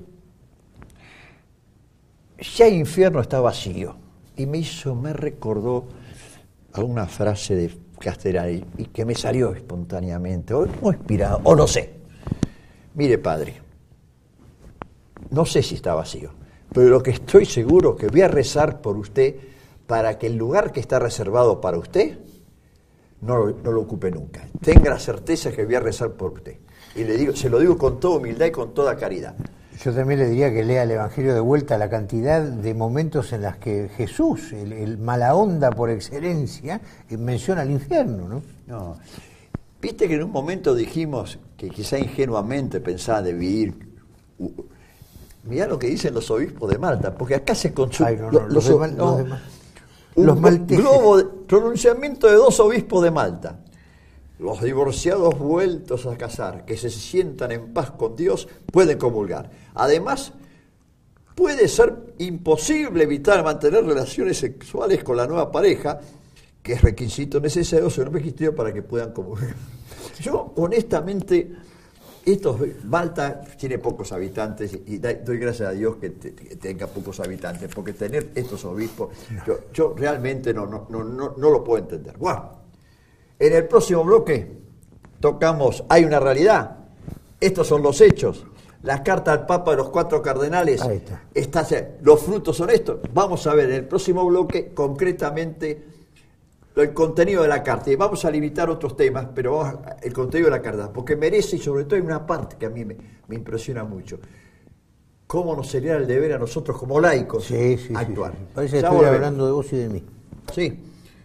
si hay infierno está vacío. Y me hizo, me recordó a una frase de Castellani y que me salió espontáneamente, o, o inspirado, o no sé. Mire, padre, no sé si está vacío, pero lo que estoy seguro es que voy a rezar por usted para que el lugar que está reservado para usted no, no lo ocupe nunca. Tenga la certeza que voy a rezar por usted. Y le digo, se lo digo con toda humildad y con toda caridad. Yo también le diría que lea el Evangelio de vuelta, la cantidad de momentos en las que Jesús, el, el mala onda por excelencia, menciona el infierno, ¿no? No. Viste que en un momento dijimos que quizá ingenuamente pensaba de vivir. Uh, mirá lo que dicen los obispos de Malta, porque acá se consume. Ay, no, no, los, los, de Mal, no, los, de un los malteses. Globo de, pronunciamiento de dos obispos de Malta. Los divorciados vueltos a casar, que se sientan en paz con Dios, pueden comulgar. Además, puede ser imposible evitar mantener relaciones sexuales con la nueva pareja, que es requisito necesario, según el magisterio, para que puedan comulgar. Yo, honestamente, estos, Malta tiene pocos habitantes y doy gracias a Dios que, te, que tenga pocos habitantes, porque tener estos obispos, yo, yo realmente no, no, no, no, no lo puedo entender. Bueno, en el próximo bloque tocamos, hay una realidad, estos son los hechos, la carta al Papa de los cuatro cardenales, Ahí está. Está, los frutos son estos. Vamos a ver en el próximo bloque concretamente el contenido de la carta, y vamos a limitar otros temas, pero vamos a, el contenido de la carta, porque merece, y sobre todo hay una parte que a mí me, me impresiona mucho, cómo nos sería el deber a nosotros como laicos sí, sí, actuar. Sí, sí. Parece que ya estoy volvemos. hablando de vos y de mí. Sí.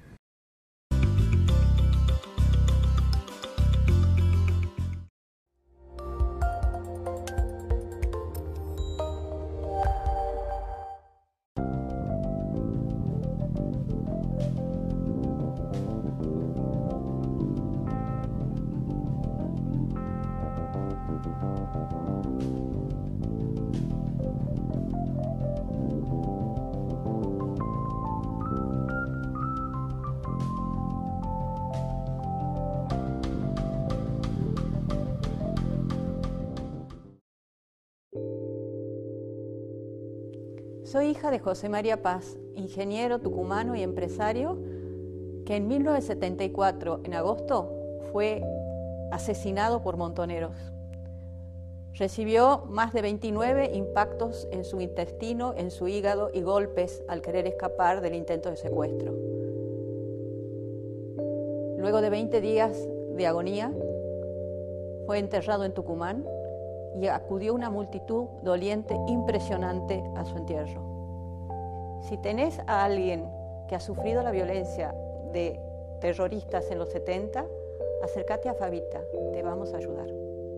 Soy hija de José María Paz, ingeniero tucumano y empresario, que en mil novecientos setenta y cuatro, en agosto, fue asesinado por montoneros. Recibió más de veintinueve impactos en su intestino, en su hígado y golpes al querer escapar del intento de secuestro. Luego de veinte días de agonía, fue enterrado en Tucumán y acudió una multitud doliente impresionante a su entierro. Si tenés a alguien que ha sufrido la violencia de terroristas en los setenta, acércate a Fabita, te vamos a ayudar.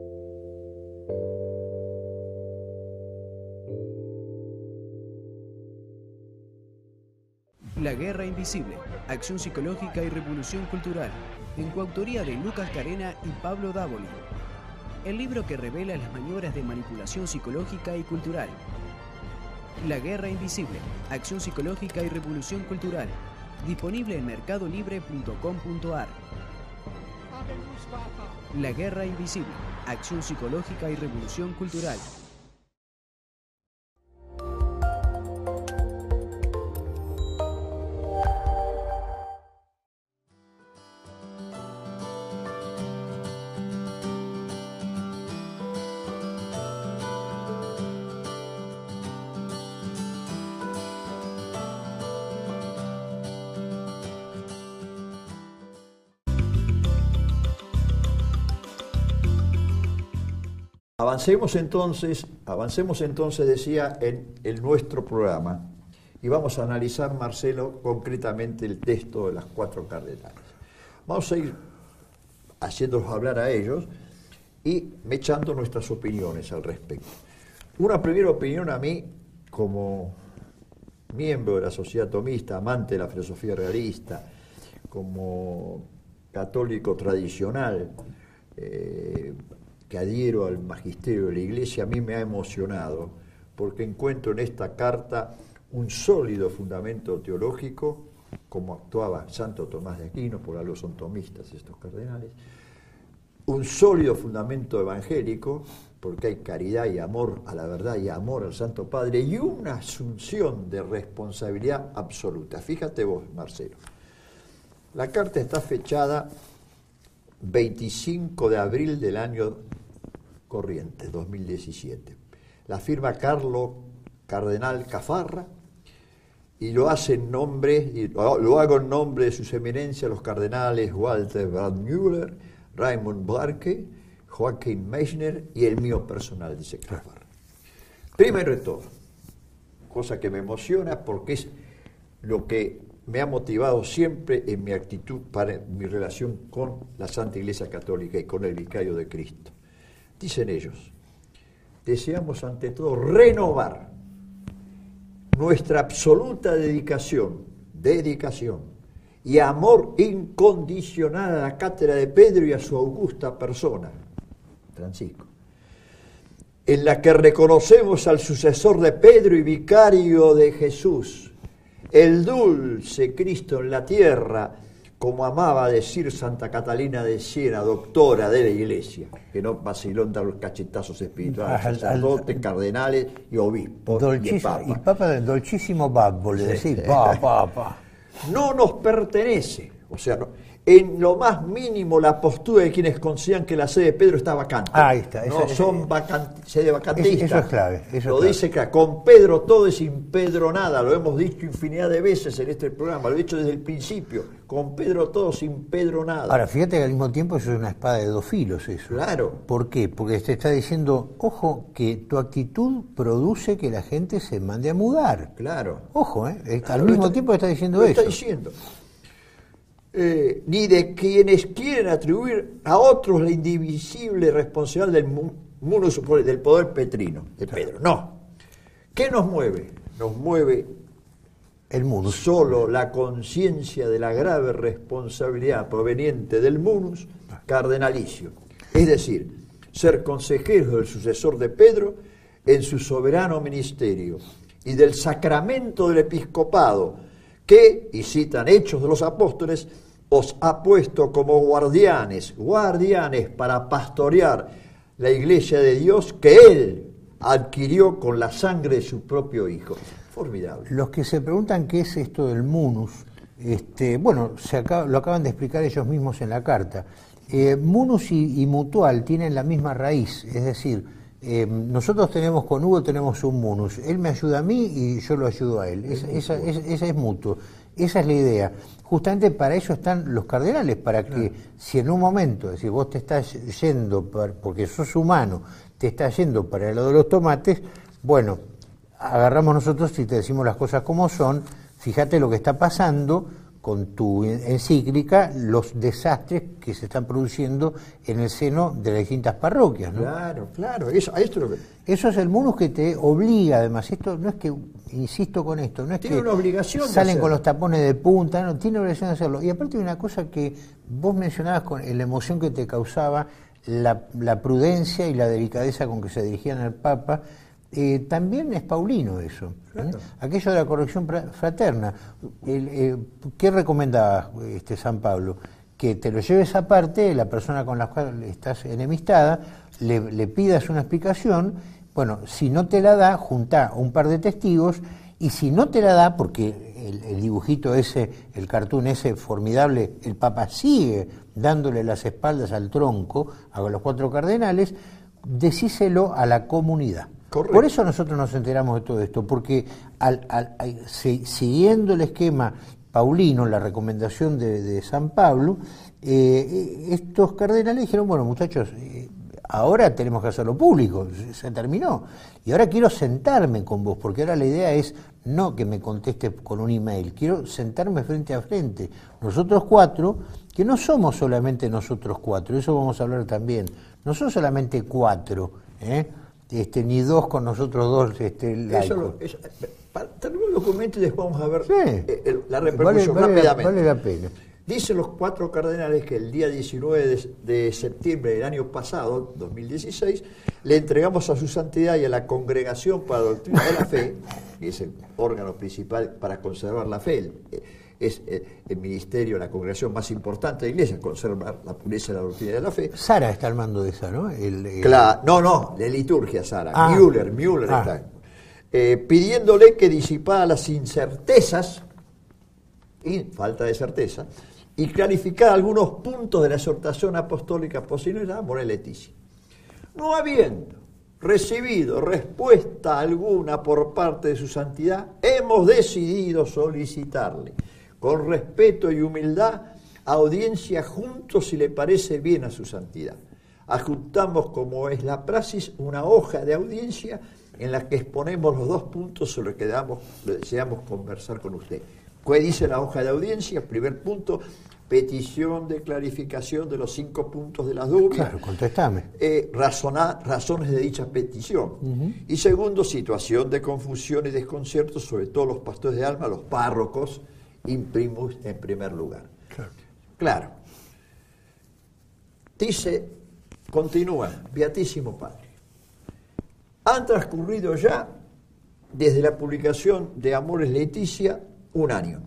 La Guerra Invisible, Acción Psicológica y Revolución Cultural, en coautoría de Lucas Carena y Pablo Dávoli. El libro que revela las maniobras de manipulación psicológica y cultural. La Guerra Invisible, Acción Psicológica y Revolución Cultural, disponible en mercado libre punto com punto a r. La Guerra Invisible, Acción Psicológica y Revolución Cultural. Avancemos entonces, avancemos entonces, decía, en el nuestro programa y vamos a analizar, Marcelo, concretamente el texto de las cuatro cardenales. Vamos a ir haciéndolos hablar a ellos y echando nuestras opiniones al respecto. Una primera opinión a mí, como miembro de la Sociedad Tomista, amante de la filosofía realista, como católico tradicional, eh, que adhiero al magisterio de la Iglesia, a mí me ha emocionado, porque encuentro en esta carta un sólido fundamento teológico, como actuaba Santo Tomás de Aquino, por algo son tomistas estos cardenales, un sólido fundamento evangélico, porque hay caridad y amor a la verdad y amor al Santo Padre, y una asunción de responsabilidad absoluta. Fíjate vos, Marcelo, la carta está fechada veinticinco de abril del año corriente, dos mil diecisiete. La firma Carlo Cardenal Cafarra y lo hace en nombre, y lo, lo hago en nombre de sus eminencias los cardenales Walter Brandmüller, Raimund Barke, Joachim Meichner y el mío personal, dice Cafarra. Primero de todo, cosa que me emociona porque es lo que me ha motivado siempre en mi actitud para mi relación con la Santa Iglesia Católica y con el Vicario de Cristo. Dicen ellos, deseamos ante todo renovar nuestra absoluta dedicación, dedicación y amor incondicional a la cátedra de Pedro y a su augusta persona, Francisco, en la que reconocemos al sucesor de Pedro y vicario de Jesús, el dulce Cristo en la tierra, como amaba decir Santa Catalina de Siena, doctora de la Iglesia, que no vaciló en dar los cachetazos espirituales, al, sacerdotes, al, cardenales y obispos y papas. Y papa del dolcísimo babbo, le Sí. decís, pa, pa, pa. No nos pertenece, o sea, no, en lo más mínimo la postura de quienes consideran que la sede de Pedro está vacante. Ah, ahí está. No Esa, son esa, vacant, sede vacantista. Eso es clave. Eso lo es clave. dice claro. Con Pedro todo es sin Pedro nada. Lo hemos dicho infinidad de veces en este programa. Lo he dicho desde el principio. Con Pedro todo, sin Pedro nada. Ahora, fíjate que al mismo tiempo eso es una espada de dos filos eso. Claro. ¿Por qué? Porque te está diciendo, ojo, que tu actitud produce que la gente se mande a mudar. Claro. Ojo, ¿eh? Al Claro, mismo está, tiempo está diciendo lo eso. Está diciendo. Eh, ni de quienes quieren atribuir a otros la indivisible responsabilidad del, munus, del poder petrino, de Pedro. No. ¿Qué nos mueve? Nos mueve el munus. Solo la conciencia de la grave responsabilidad proveniente del munus cardenalicio. Es decir, ser consejero del sucesor de Pedro en su soberano ministerio y del sacramento del episcopado que, y citan Hechos de los Apóstoles, os ha puesto como guardianes, guardianes para pastorear la iglesia de Dios que Él adquirió con la sangre de su propio Hijo. Formidable. Los que se preguntan qué es esto del munus, este, bueno, se acaba, lo acaban de explicar ellos mismos en la carta. Eh, munus y, y mutual tienen la misma raíz, es decir, eh, nosotros tenemos con Hugo tenemos un munus, él me ayuda a mí y yo lo ayudo a él, es, esa, es, esa es mutuo, esa es la idea. Justamente para eso están los cardenales, para que claro. Si en un momento, es decir, vos te estás yendo, para, porque sos humano, te estás yendo para el lado de los tomates, bueno, agarramos nosotros y te decimos las cosas como son, fíjate lo que está pasando, con tu encíclica los desastres que se están produciendo en el seno de las distintas parroquias, ¿no? Claro, claro, eso, esto es lo que... Eso es el munus que te obliga, además. Esto no es que, insisto con esto, no es tiene que una obligación de salen hacerlo. con los tapones de punta, no, tiene obligación de hacerlo. Y aparte hay una cosa que vos mencionabas con la emoción que te causaba la, la prudencia y la delicadeza con que se dirigían al Papa. Eh, también es paulino eso, Claro. ¿eh? Aquello de la corrección fraterna. El, eh, ¿Qué recomendaba este San Pablo? Que te lo lleves aparte, la persona con la cual estás enemistada, le, le pidas una explicación. Bueno, si no te la da, juntá un par de testigos, y si no te la da, porque el, el dibujito ese, el cartoon ese formidable, el Papa sigue dándole las espaldas al tronco, a los cuatro cardenales, decíselo a la comunidad. Correcto. Por eso nosotros nos enteramos de todo esto, porque al, al, al, si, siguiendo el esquema paulino, la recomendación de, de San Pablo, eh, estos cardenales dijeron, bueno, muchachos, eh, ahora tenemos que hacerlo público, se terminó, y ahora quiero sentarme con vos, porque ahora la idea es no que me conteste con un email, quiero sentarme frente a frente, nosotros cuatro, que no somos solamente nosotros cuatro, eso vamos a hablar también, no son solamente cuatro, ¿eh? Este, ni dos con nosotros dos este, laicos. Eso, lo- eso, para, tenemos el documento y después vamos a ver Sí. eh, el- la Vale, repercusión vale la- rápidamente. vale la pena. Dicen los cuatro cardenales que el día diecinueve de, de septiembre del año pasado, dos mil dieciséis, le entregamos a su santidad y a la Congregación para la Doctrina de la Fe, que es el órgano principal para conservar la fe, el- es el, el ministerio, la congregación más importante de la Iglesia, conservar la pureza de la doctrina de la fe. Sara está al mando de esa, ¿no? El, el- Claro, no, no, de liturgia, Sara. Ah. Müller, Müller Ah. está. Eh, pidiéndole que disipara las incertezas, y falta de certeza, y clarificara algunos puntos de la exhortación apostólica posicional Morel Leticia. No habiendo recibido respuesta alguna por parte de su santidad, hemos decidido solicitarle, con respeto y humildad, audiencia juntos si le parece bien a su santidad. Adjuntamos, como es la praxis, una hoja de audiencia en la que exponemos los dos puntos sobre los que damos, deseamos conversar con usted. ¿Qué dice la hoja de audiencia? Primer punto, petición de clarificación de los cinco puntos de las dudas. Claro, contestame. Eh, razonar, razones de dicha petición. Uh-huh. Y segundo, situación de confusión y desconcierto, sobre todo los pastores de alma, los párrocos, imprimus en primer lugar. Claro. Claro. Dice, continúa, Beatísimo Padre. Han transcurrido ya, desde la publicación de Amores Leticia, un año.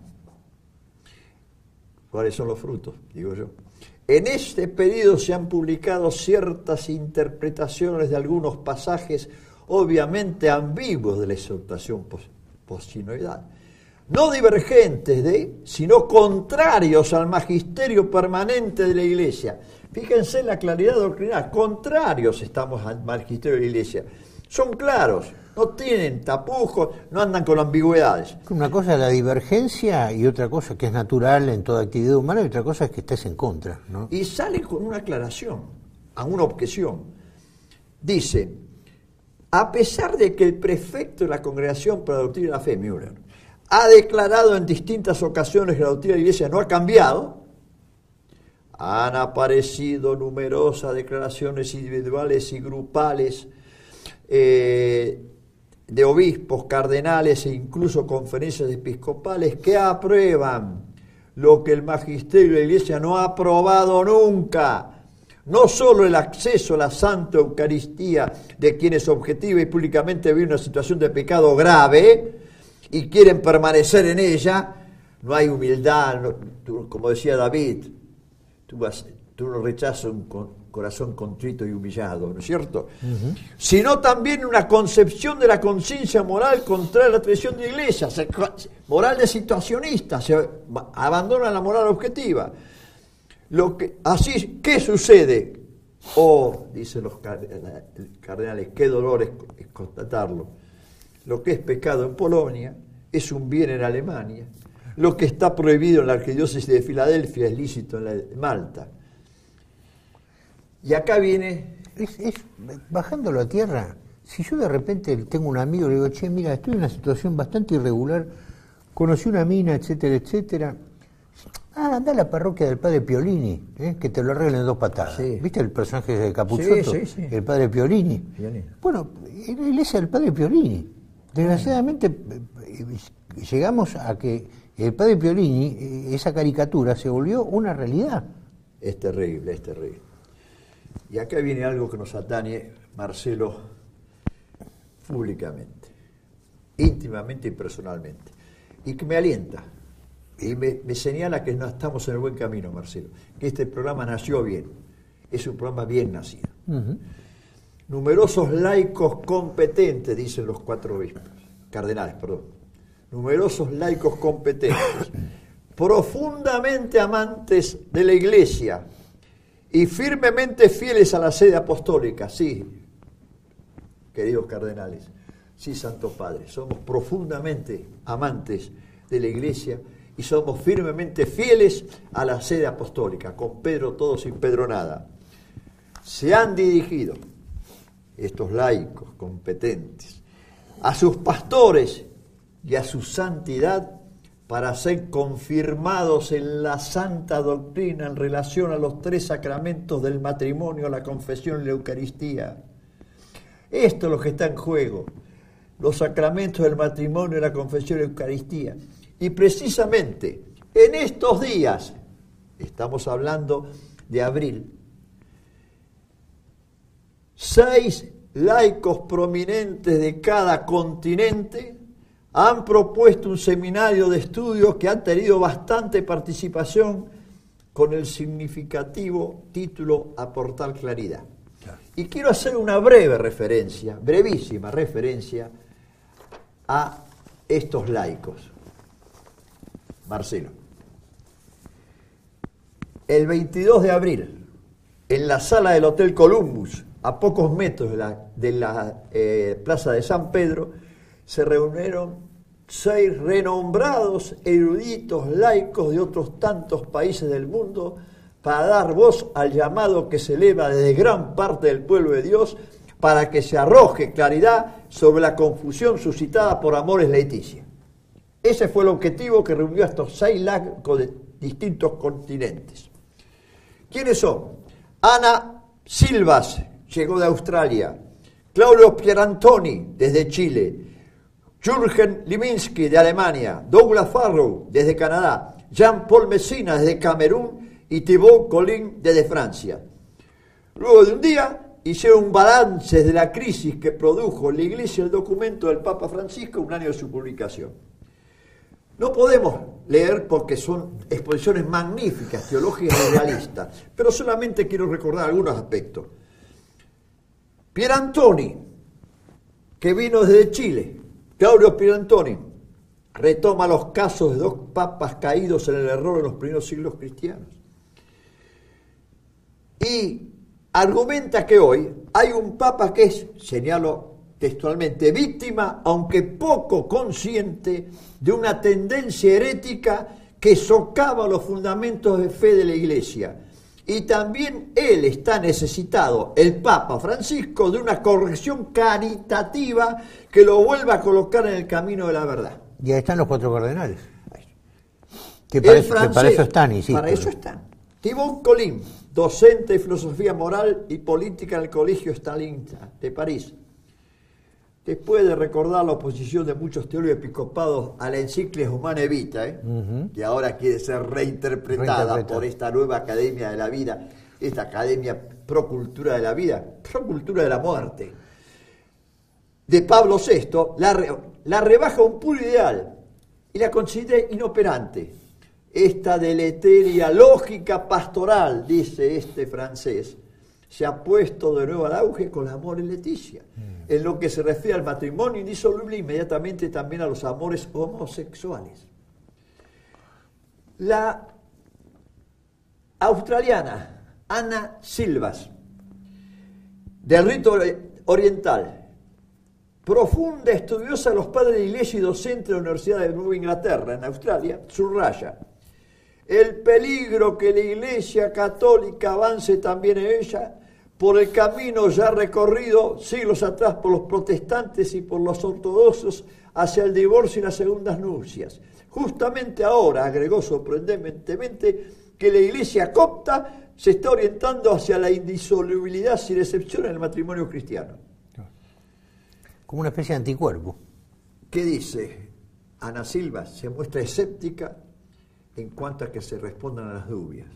¿Cuáles son los frutos? Digo yo. En este periodo se han publicado ciertas interpretaciones de algunos pasajes obviamente ambiguos de la exhortación posinoidal, no divergentes de, sino contrarios al magisterio permanente de la Iglesia. Fíjense en la claridad doctrinal, contrarios estamos al magisterio de la Iglesia. Son claros, no tienen tapujos, no andan con ambigüedades. Una cosa es la divergencia y otra cosa que es natural en toda actividad humana y otra cosa es que estés en contra, ¿no? Y sale con una aclaración, a una objeción. Dice, a pesar de que el prefecto de la Congregación para la Doctrina de la Fe, Müller, ha declarado en distintas ocasiones que la doctrina de la Iglesia no ha cambiado, han aparecido numerosas declaraciones individuales y grupales eh, de obispos, cardenales e incluso conferencias episcopales que aprueban lo que el magisterio de la Iglesia no ha aprobado nunca. No solo el acceso a la Santa Eucaristía de quienes objetiva y públicamente viven una situación de pecado grave y quieren permanecer en ella, no hay humildad, no, tú, como decía David, tú, vas, tú no rechazas un corazón contrito y humillado, ¿no es cierto? Uh-huh. Sino también una concepción de la conciencia moral contra la tradición de la Iglesia, se, moral de situacionista, se abandona la moral objetiva. Lo que, así, ¿qué sucede? Oh, dicen los cardenales, qué dolor es, es constatarlo. Lo que es pecado en Polonia es un bien en Alemania. Lo que está prohibido en la arquidiócesis de Filadelfia es lícito en la de Malta. Y acá viene... Es, es, bajándolo a tierra, si yo de repente tengo un amigo y le digo, che, mira, estoy en una situación bastante irregular, conocí una mina, etcétera, etcétera, Ah, anda a la parroquia del padre Piolini, ¿eh? Que te lo arreglen en dos patadas. Sí. ¿Viste el personaje de Capuzotto? Sí, sí, sí. El padre Piolini. Piolini. Bueno, en la iglesia del padre Piolini. Desgraciadamente eh, llegamos a que el padre Piolini, eh, esa caricatura, se volvió una realidad. Es terrible, es terrible. Y acá viene algo que nos atañe, Marcelo, públicamente, íntimamente y personalmente, y que me alienta, y me, me señala que no estamos en el buen camino, Marcelo, que este programa nació bien, es un programa bien nacido. Uh-huh. Numerosos laicos competentes, dicen los cuatro obispos, cardenales, perdón, numerosos laicos competentes, profundamente amantes de la Iglesia y firmemente fieles a la sede apostólica. Sí, queridos cardenales, sí, Santo Padre, somos profundamente amantes de la Iglesia y somos firmemente fieles a la sede apostólica, con Pedro todo, sin Pedro nada. Se han dirigido estos laicos competentes a sus pastores y a su santidad para ser confirmados en la santa doctrina en relación a los tres sacramentos del matrimonio, la confesión y la Eucaristía. Esto es lo que está en juego, los sacramentos del matrimonio, la confesión y la Eucaristía. Y precisamente en estos días, estamos hablando de abril, seis laicos prominentes de cada continente han propuesto un seminario de estudios que han tenido bastante participación con el significativo título Aportar Claridad. Claro. Y quiero hacer una breve referencia, brevísima referencia a estos laicos. Marcelo, el veintidós de abril, en la sala del Hotel Columbus, a pocos metros de la, de la eh, Plaza de San Pedro, se reunieron seis renombrados eruditos laicos de otros tantos países del mundo para dar voz al llamado que se eleva desde gran parte del pueblo de Dios para que se arroje claridad sobre la confusión suscitada por Amores Laetitia. Ese fue el objetivo que reunió a estos seis laicos de distintos continentes. ¿Quiénes son? Ana Silvas, llegó de Australia. Claudio Pierantoni, desde Chile. Jürgen Liminski, de Alemania. Douglas Farrow, desde Canadá. Jean-Paul Messina, desde Camerún. Y Thibaut Collin, desde Francia. Luego de un día, hicieron un balance de la crisis que produjo en la Iglesia el documento del Papa Francisco un año de su publicación. No podemos leer porque son exposiciones magníficas, teológicas y realistas, pero solamente quiero recordar algunos aspectos. Pierantoni, que vino desde Chile, Claudio Pierantoni, retoma los casos de dos papas caídos en el error en los primeros siglos cristianos. Y argumenta que hoy hay un papa que es, señalo textualmente, víctima, aunque poco consciente, de una tendencia herética que socava los fundamentos de fe de la Iglesia. Y también él está necesitado, el Papa Francisco, de una corrección caritativa que lo vuelva a colocar en el camino de la verdad. Y ahí están los cuatro cardenales. Que para, eso, francés, que para eso están, insisto. Para eso están. Thibaut Collin, docente de filosofía moral y política en el Colegio Stalinista de París. Después de recordar la oposición de muchos teólogos episcopados a la encíclica Humanae Vitae, ¿eh? uh-huh. que ahora quiere ser reinterpretada, reinterpretada por esta nueva Academia de la Vida, esta Academia Pro Cultura de la Vida, Pro Cultura de la Muerte, de Pablo sexto, la, re, la rebaja a un puro ideal y la considera inoperante. Esta deleteria lógica pastoral, dice este francés, se ha puesto de nuevo al auge con Amores Laetitia. Mm. En lo que se refiere al matrimonio indisoluble, inmediatamente también a los amores homosexuales. La australiana Ana Silvas, del rito oriental, profunda estudiosa de los padres de la Iglesia y docente de la Universidad de Nueva Inglaterra, en Australia, subraya: el peligro que la Iglesia católica avance también en ella por el camino ya recorrido siglos atrás por los protestantes y por los ortodoxos hacia el divorcio y las segundas nupcias. Justamente ahora, agregó sorprendentemente, que la iglesia copta se está orientando hacia la indisolubilidad sin excepción en el matrimonio cristiano. Como una especie de anticuerpo. ¿Qué dice? Ana Silva se muestra escéptica en cuanto a que se respondan a las dudas.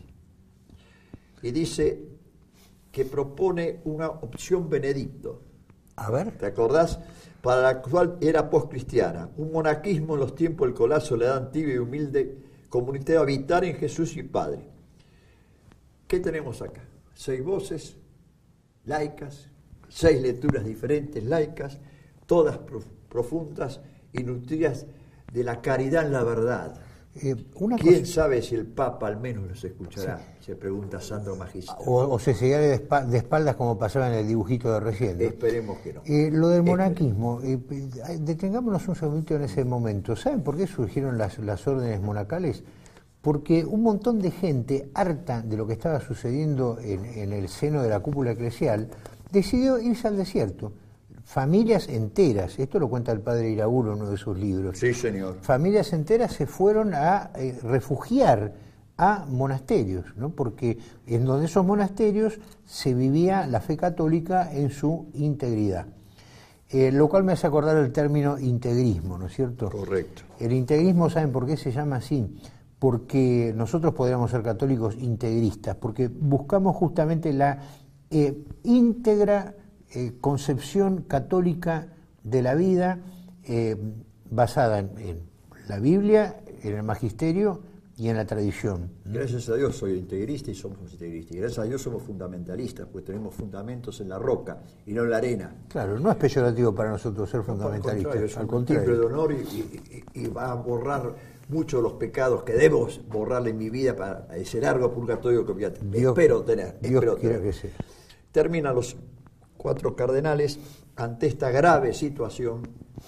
Y dice que propone una opción Benedicto. A ver. ¿Te acordás? Para la actual era postcristiana, un monaquismo en los tiempos del colapso de la edad antigua y humilde comunidad de habitar en Jesús y Padre. ¿Qué tenemos acá? Seis voces laicas, seis lecturas diferentes laicas, todas prof profundas y nutridas de la caridad en la verdad. Eh, una ¿Quién cosa... sabe si el Papa al menos los escuchará? Sí. Se pregunta Sandro Magister. O, o se seguirá de, espa de espaldas como pasaba en el dibujito de recién, ¿no? Esperemos que no. Eh, lo del monaquismo, eh, detengámonos un segundito en ese momento. ¿Saben por qué surgieron las, las órdenes monacales? Porque un montón de gente, harta de lo que estaba sucediendo en, en el seno de la cúpula eclesial, decidió irse al desierto. Familias enteras, esto lo cuenta el padre Iraúl en uno de sus libros. Sí, señor. Familias enteras se fueron a eh, refugiar a monasterios, ¿no? Porque en donde esos monasterios se vivía la fe católica en su integridad. Eh, lo cual me hace acordar el término integrismo, ¿no es cierto? Correcto. El integrismo, ¿saben por qué se llama así? Porque nosotros podríamos ser católicos integristas, porque buscamos justamente la eh, íntegra eh, concepción católica de la vida eh, basada en, en la Biblia, en el magisterio y en la tradición. Gracias a Dios soy integrista y somos integristas. Y gracias a Dios somos fundamentalistas, pues tenemos fundamentos en la roca y no en la arena. Claro, no es peyorativo para nosotros ser fundamentalistas. Al contrario, es un al contrario. triple de honor y, y, y va a borrar muchos de los pecados que debo borrarle en mi vida para ese largo purgatorio que voy a tener. Dios, espero tener. Dios espero quiera tener. que sea. Terminan los cuatro cardenales ante esta grave situación.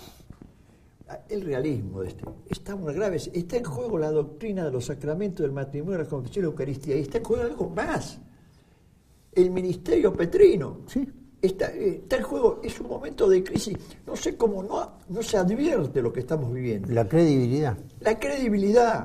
El realismo de este está muy grave, está en juego la doctrina de los sacramentos del matrimonio, la confesión y la Eucaristía, y está en juego algo más, el ministerio petrino. Sí. Está, está en juego, es un momento de crisis, no sé cómo no, no se advierte lo que estamos viviendo. La credibilidad. La credibilidad.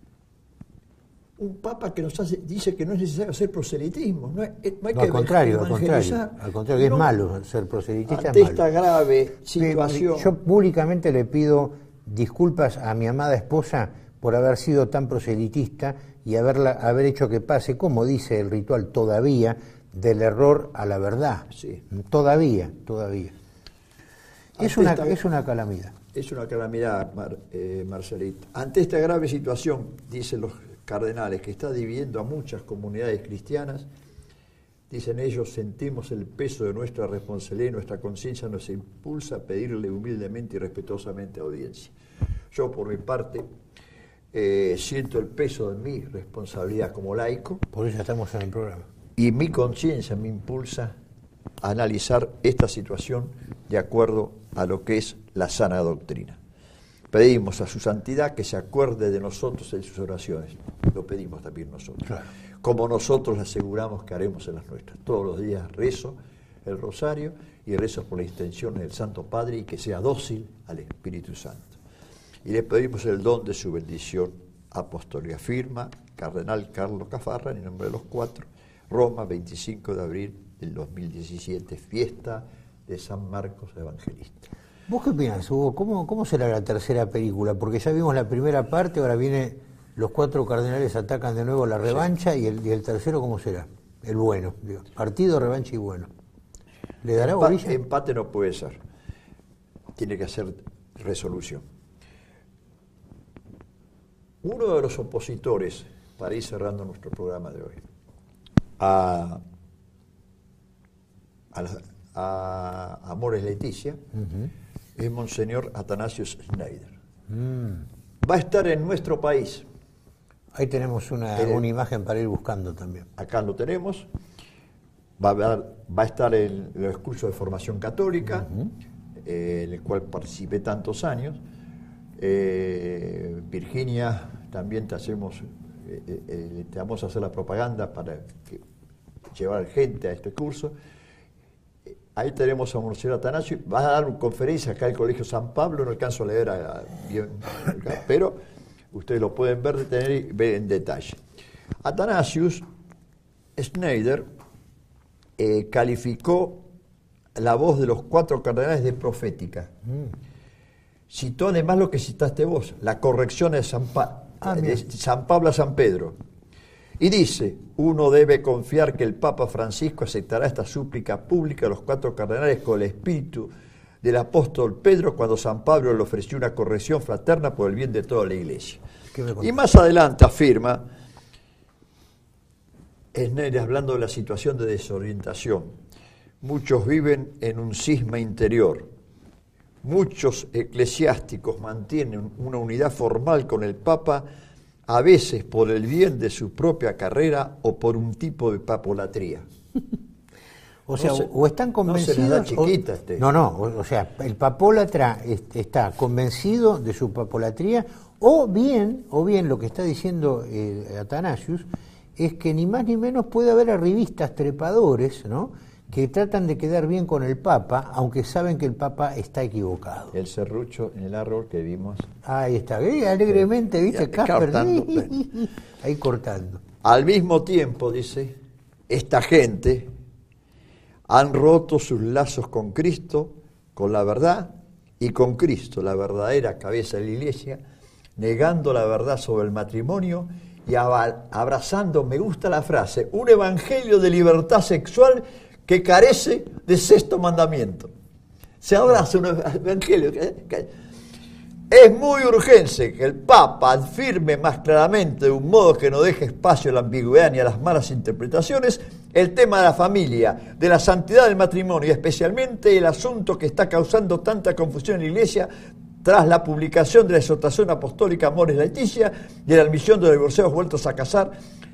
Un papa que nos hace, dice que no es necesario hacer proselitismo, no, es, no hay No, que al contrario, al evangelizar. contrario, al contrario, que No, es malo ser proselitista. ante Es malo. esta grave situación. Yo públicamente le pido disculpas a mi amada esposa por haber sido tan proselitista y haberla, haber hecho que pase, como dice el ritual, todavía, del error a la verdad. Sí. Todavía, todavía. Es Ante una, esta- es una calamidad. Es una calamidad, Mar, eh, Marcelita. Ante esta grave situación, dicen los cardenales, que está dividiendo a muchas comunidades cristianas, dicen ellos, sentimos el peso de nuestra responsabilidad y nuestra conciencia nos impulsa a pedirle humildemente y respetuosamente audiencia. Yo, por mi parte, eh, siento el peso de mi responsabilidad como laico Por eso estamos en el programa. y mi conciencia me impulsa a analizar esta situación de acuerdo a lo que es la sana doctrina. Pedimos a su santidad que se acuerde de nosotros en sus oraciones. Lo pedimos también nosotros. Claro. Como nosotros le aseguramos que haremos en las nuestras. Todos los días rezo el rosario y rezo por las intenciones del Santo Padre y que sea dócil al Espíritu Santo. Y le pedimos el don de su bendición apostólica. Firma Cardenal Carlos Cafarra, en nombre de los cuatro, Roma, veinticinco de abril del dos mil diecisiete, fiesta de San Marcos Evangelista. ¿Vos qué opinás, Hugo? ¿Cómo, ¿Cómo será la tercera película? Porque ya vimos la primera parte, ahora viene los cuatro cardenales atacan de nuevo la revancha, sí. y, el, y el tercero, ¿cómo será? El bueno, digo. Partido, revancha y bueno. ¿Le dará Empa bolilla? Empate no puede ser. Tiene que hacer resolución. Uno de los opositores, para ir cerrando nuestro programa de hoy, a, a, la, a Amores Leticia, uh-huh. es Monseñor Atanasius Schneider. Mm. Va a estar en nuestro país. Ahí tenemos una, eh, una imagen para ir buscando también. Acá lo tenemos. Va a, haber, va a estar en los cursos de formación católica, uh-huh. eh, en el cual participé tantos años. Eh, Virginia, también te hacemos, eh, eh, te vamos a hacer la propaganda para que, llevar gente a este curso. ahí tenemos a Monseñor Atanasio, va a dar una conferencia acá al Colegio San Pablo, no alcanzo a leer a, a, bien, pero ustedes lo pueden ver, detener y ver en detalle. Athanasius Schneider eh, calificó la voz de los cuatro cardenales de profética. Mm. Citó además lo que citaste vos, la corrección de San, pa ah, de San Pablo a San Pedro. Y dice, uno debe confiar que el Papa Francisco aceptará esta súplica pública de los cuatro cardenales con el espíritu del apóstol Pedro cuando San Pablo le ofreció una corrección fraterna por el bien de toda la Iglesia. Y más adelante afirma, Schneider, hablando de la situación de desorientación, muchos viven en un cisma interior. Muchos eclesiásticos mantienen una unidad formal con el Papa, a veces por el bien de su propia carrera o por un tipo de papolatría. O sea, no se, o están convencidos... No, se chiquita o, este. no, no, o, o sea, el papólatra está convencido de su papolatría, o bien, o bien lo que está diciendo eh, Athanasius, es que ni más ni menos puede haber arribistas trepadores, ¿no?, que tratan de quedar bien con el Papa, aunque saben que el Papa está equivocado. El serrucho en el árbol que vimos. Ahí está, ¿eh? Alegremente, ¿viste? Casper, ahí cortando. Al mismo tiempo, dice, esta gente han roto sus lazos con Cristo, con la verdad, y con Cristo, la verdadera cabeza de la Iglesia, negando la verdad sobre el matrimonio y abrazando, me gusta la frase, un evangelio de libertad sexual que carece de sexto mandamiento. Se abraza un evangelio. Es muy urgente que el Papa afirme más claramente, de un modo que no deje espacio a la ambigüedad ni a las malas interpretaciones, el tema de la familia, de la santidad del matrimonio y especialmente el asunto que está causando tanta confusión en la Iglesia tras la publicación de la exhortación apostólica Amoris Laetitia y de la admisión de los divorciados vueltos a casar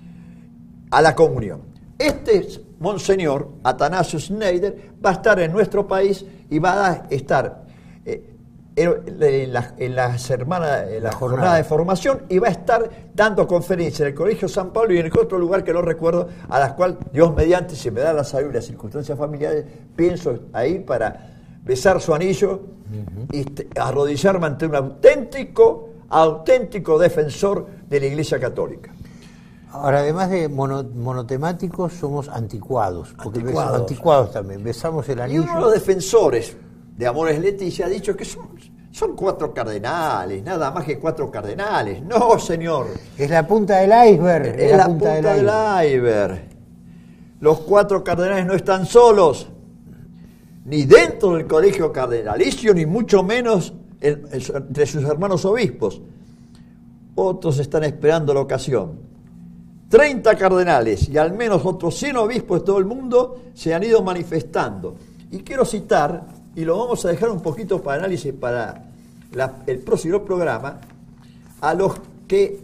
a la comunión. Este monseñor, Athanasius Schneider, va a estar en nuestro país y va a estar eh, en, la, en, la, semana, en la, la jornada. jornada de formación y va a estar dando conferencias en el Colegio San Pablo y en otro lugar que no recuerdo, a las cuales Dios mediante, si me da la salud y las circunstancias familiares, pienso ahí para besar su anillo uh-huh. y arrodillarme ante un auténtico, auténtico defensor de la Iglesia Católica. Ahora, además de mono, monotemáticos, somos anticuados, porque anticuados. Bes, anticuados también, besamos el anillo. Y uno de los defensores de Amoris Laetitia ha dicho que son, son cuatro cardenales, nada más que cuatro cardenales. No, señor. Es la punta del iceberg. Es, es la, la punta, punta del, del iceberg. Los cuatro cardenales no están solos, ni dentro del colegio cardenalicio, ni mucho menos en, en, entre sus hermanos obispos. Otros están esperando la ocasión. treinta cardenales y al menos otros cien obispos de todo el mundo se han ido manifestando. Y quiero citar, y lo vamos a dejar un poquito para análisis para la, el próximo programa, a los que,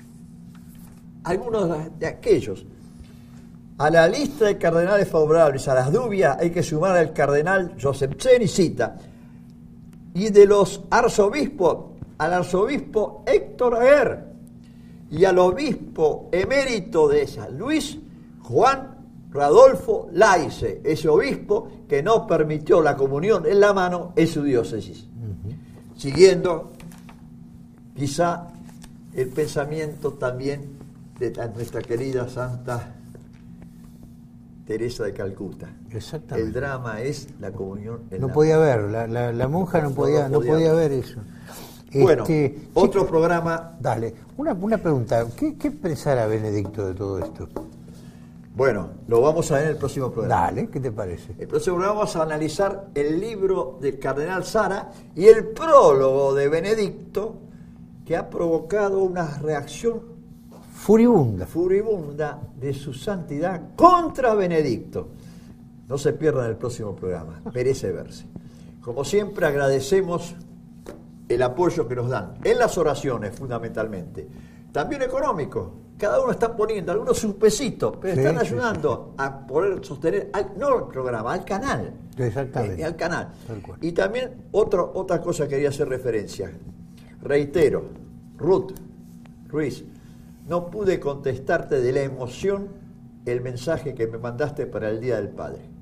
algunos de aquellos, a la lista de cardenales favorables a las dubias hay que sumar al cardenal Joseph Chen y cita, y de los arzobispos, al arzobispo Héctor Aguer, y al obispo emérito de San Luis, Juan Radolfo Laice, ese obispo que no permitió la comunión en la mano en su diócesis. Uh-huh. Siguiendo, quizá, el pensamiento también de nuestra querida Santa Teresa de Calcuta. Exactamente. El drama es la comunión en no la podía ver, la, la, la monja no, no, podía, no podía, no podía ver eso. Bueno, este, otro sí, programa... Dale, una, una pregunta, ¿qué, qué pensará Benedicto de todo esto? Bueno, lo vamos a ver en el próximo programa. Dale, ¿qué te parece? El próximo programa vamos a analizar el libro del cardenal Sara y el prólogo de Benedicto, que ha provocado una reacción furibunda, furibunda de su santidad contra Benedicto. No se pierdan el próximo programa, merece verse. Como siempre, agradecemos el apoyo que nos dan en las oraciones, fundamentalmente, también económico. Cada uno está poniendo, algunos su pesito, pero sí, están ayudando sí, sí. a poder sostener, al, no al programa, al canal. Exactamente. Eh, al canal. Y también otro, otra cosa quería hacer referencia. Reitero, Ruth Ruiz, no pude contestarte de la emoción el mensaje que me mandaste para el Día del Padre.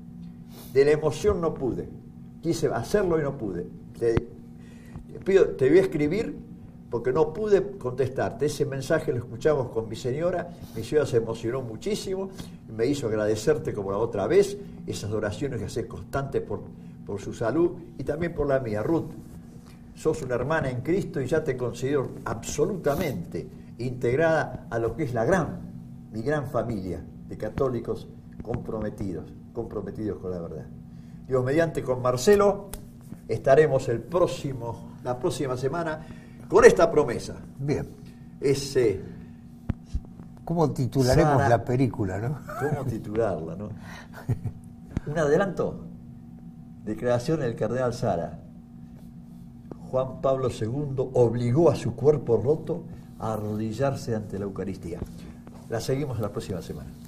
De la emoción no pude. Quise hacerlo y no pude. Te, te pido, te voy a escribir porque no pude contestarte. Ese mensaje lo escuchamos con mi señora. Mi señora se emocionó muchísimo y me hizo agradecerte como la otra vez esas oraciones que haces constantes por, por su salud y también por la mía. Ruth, sos una hermana en Cristo y ya te considero absolutamente integrada a lo que es la gran, mi gran familia de católicos comprometidos, comprometidos con la verdad. Dios mediante, con Marcelo estaremos el próximo, la próxima semana con esta promesa. Bien. Ese, ¿Cómo titularemos Sara, la película, no? ¿Cómo titularla, no? Un adelanto. Declaración del cardenal Sara. Juan Pablo segundo obligó a su cuerpo roto a arrodillarse ante la Eucaristía. La seguimos la próxima semana.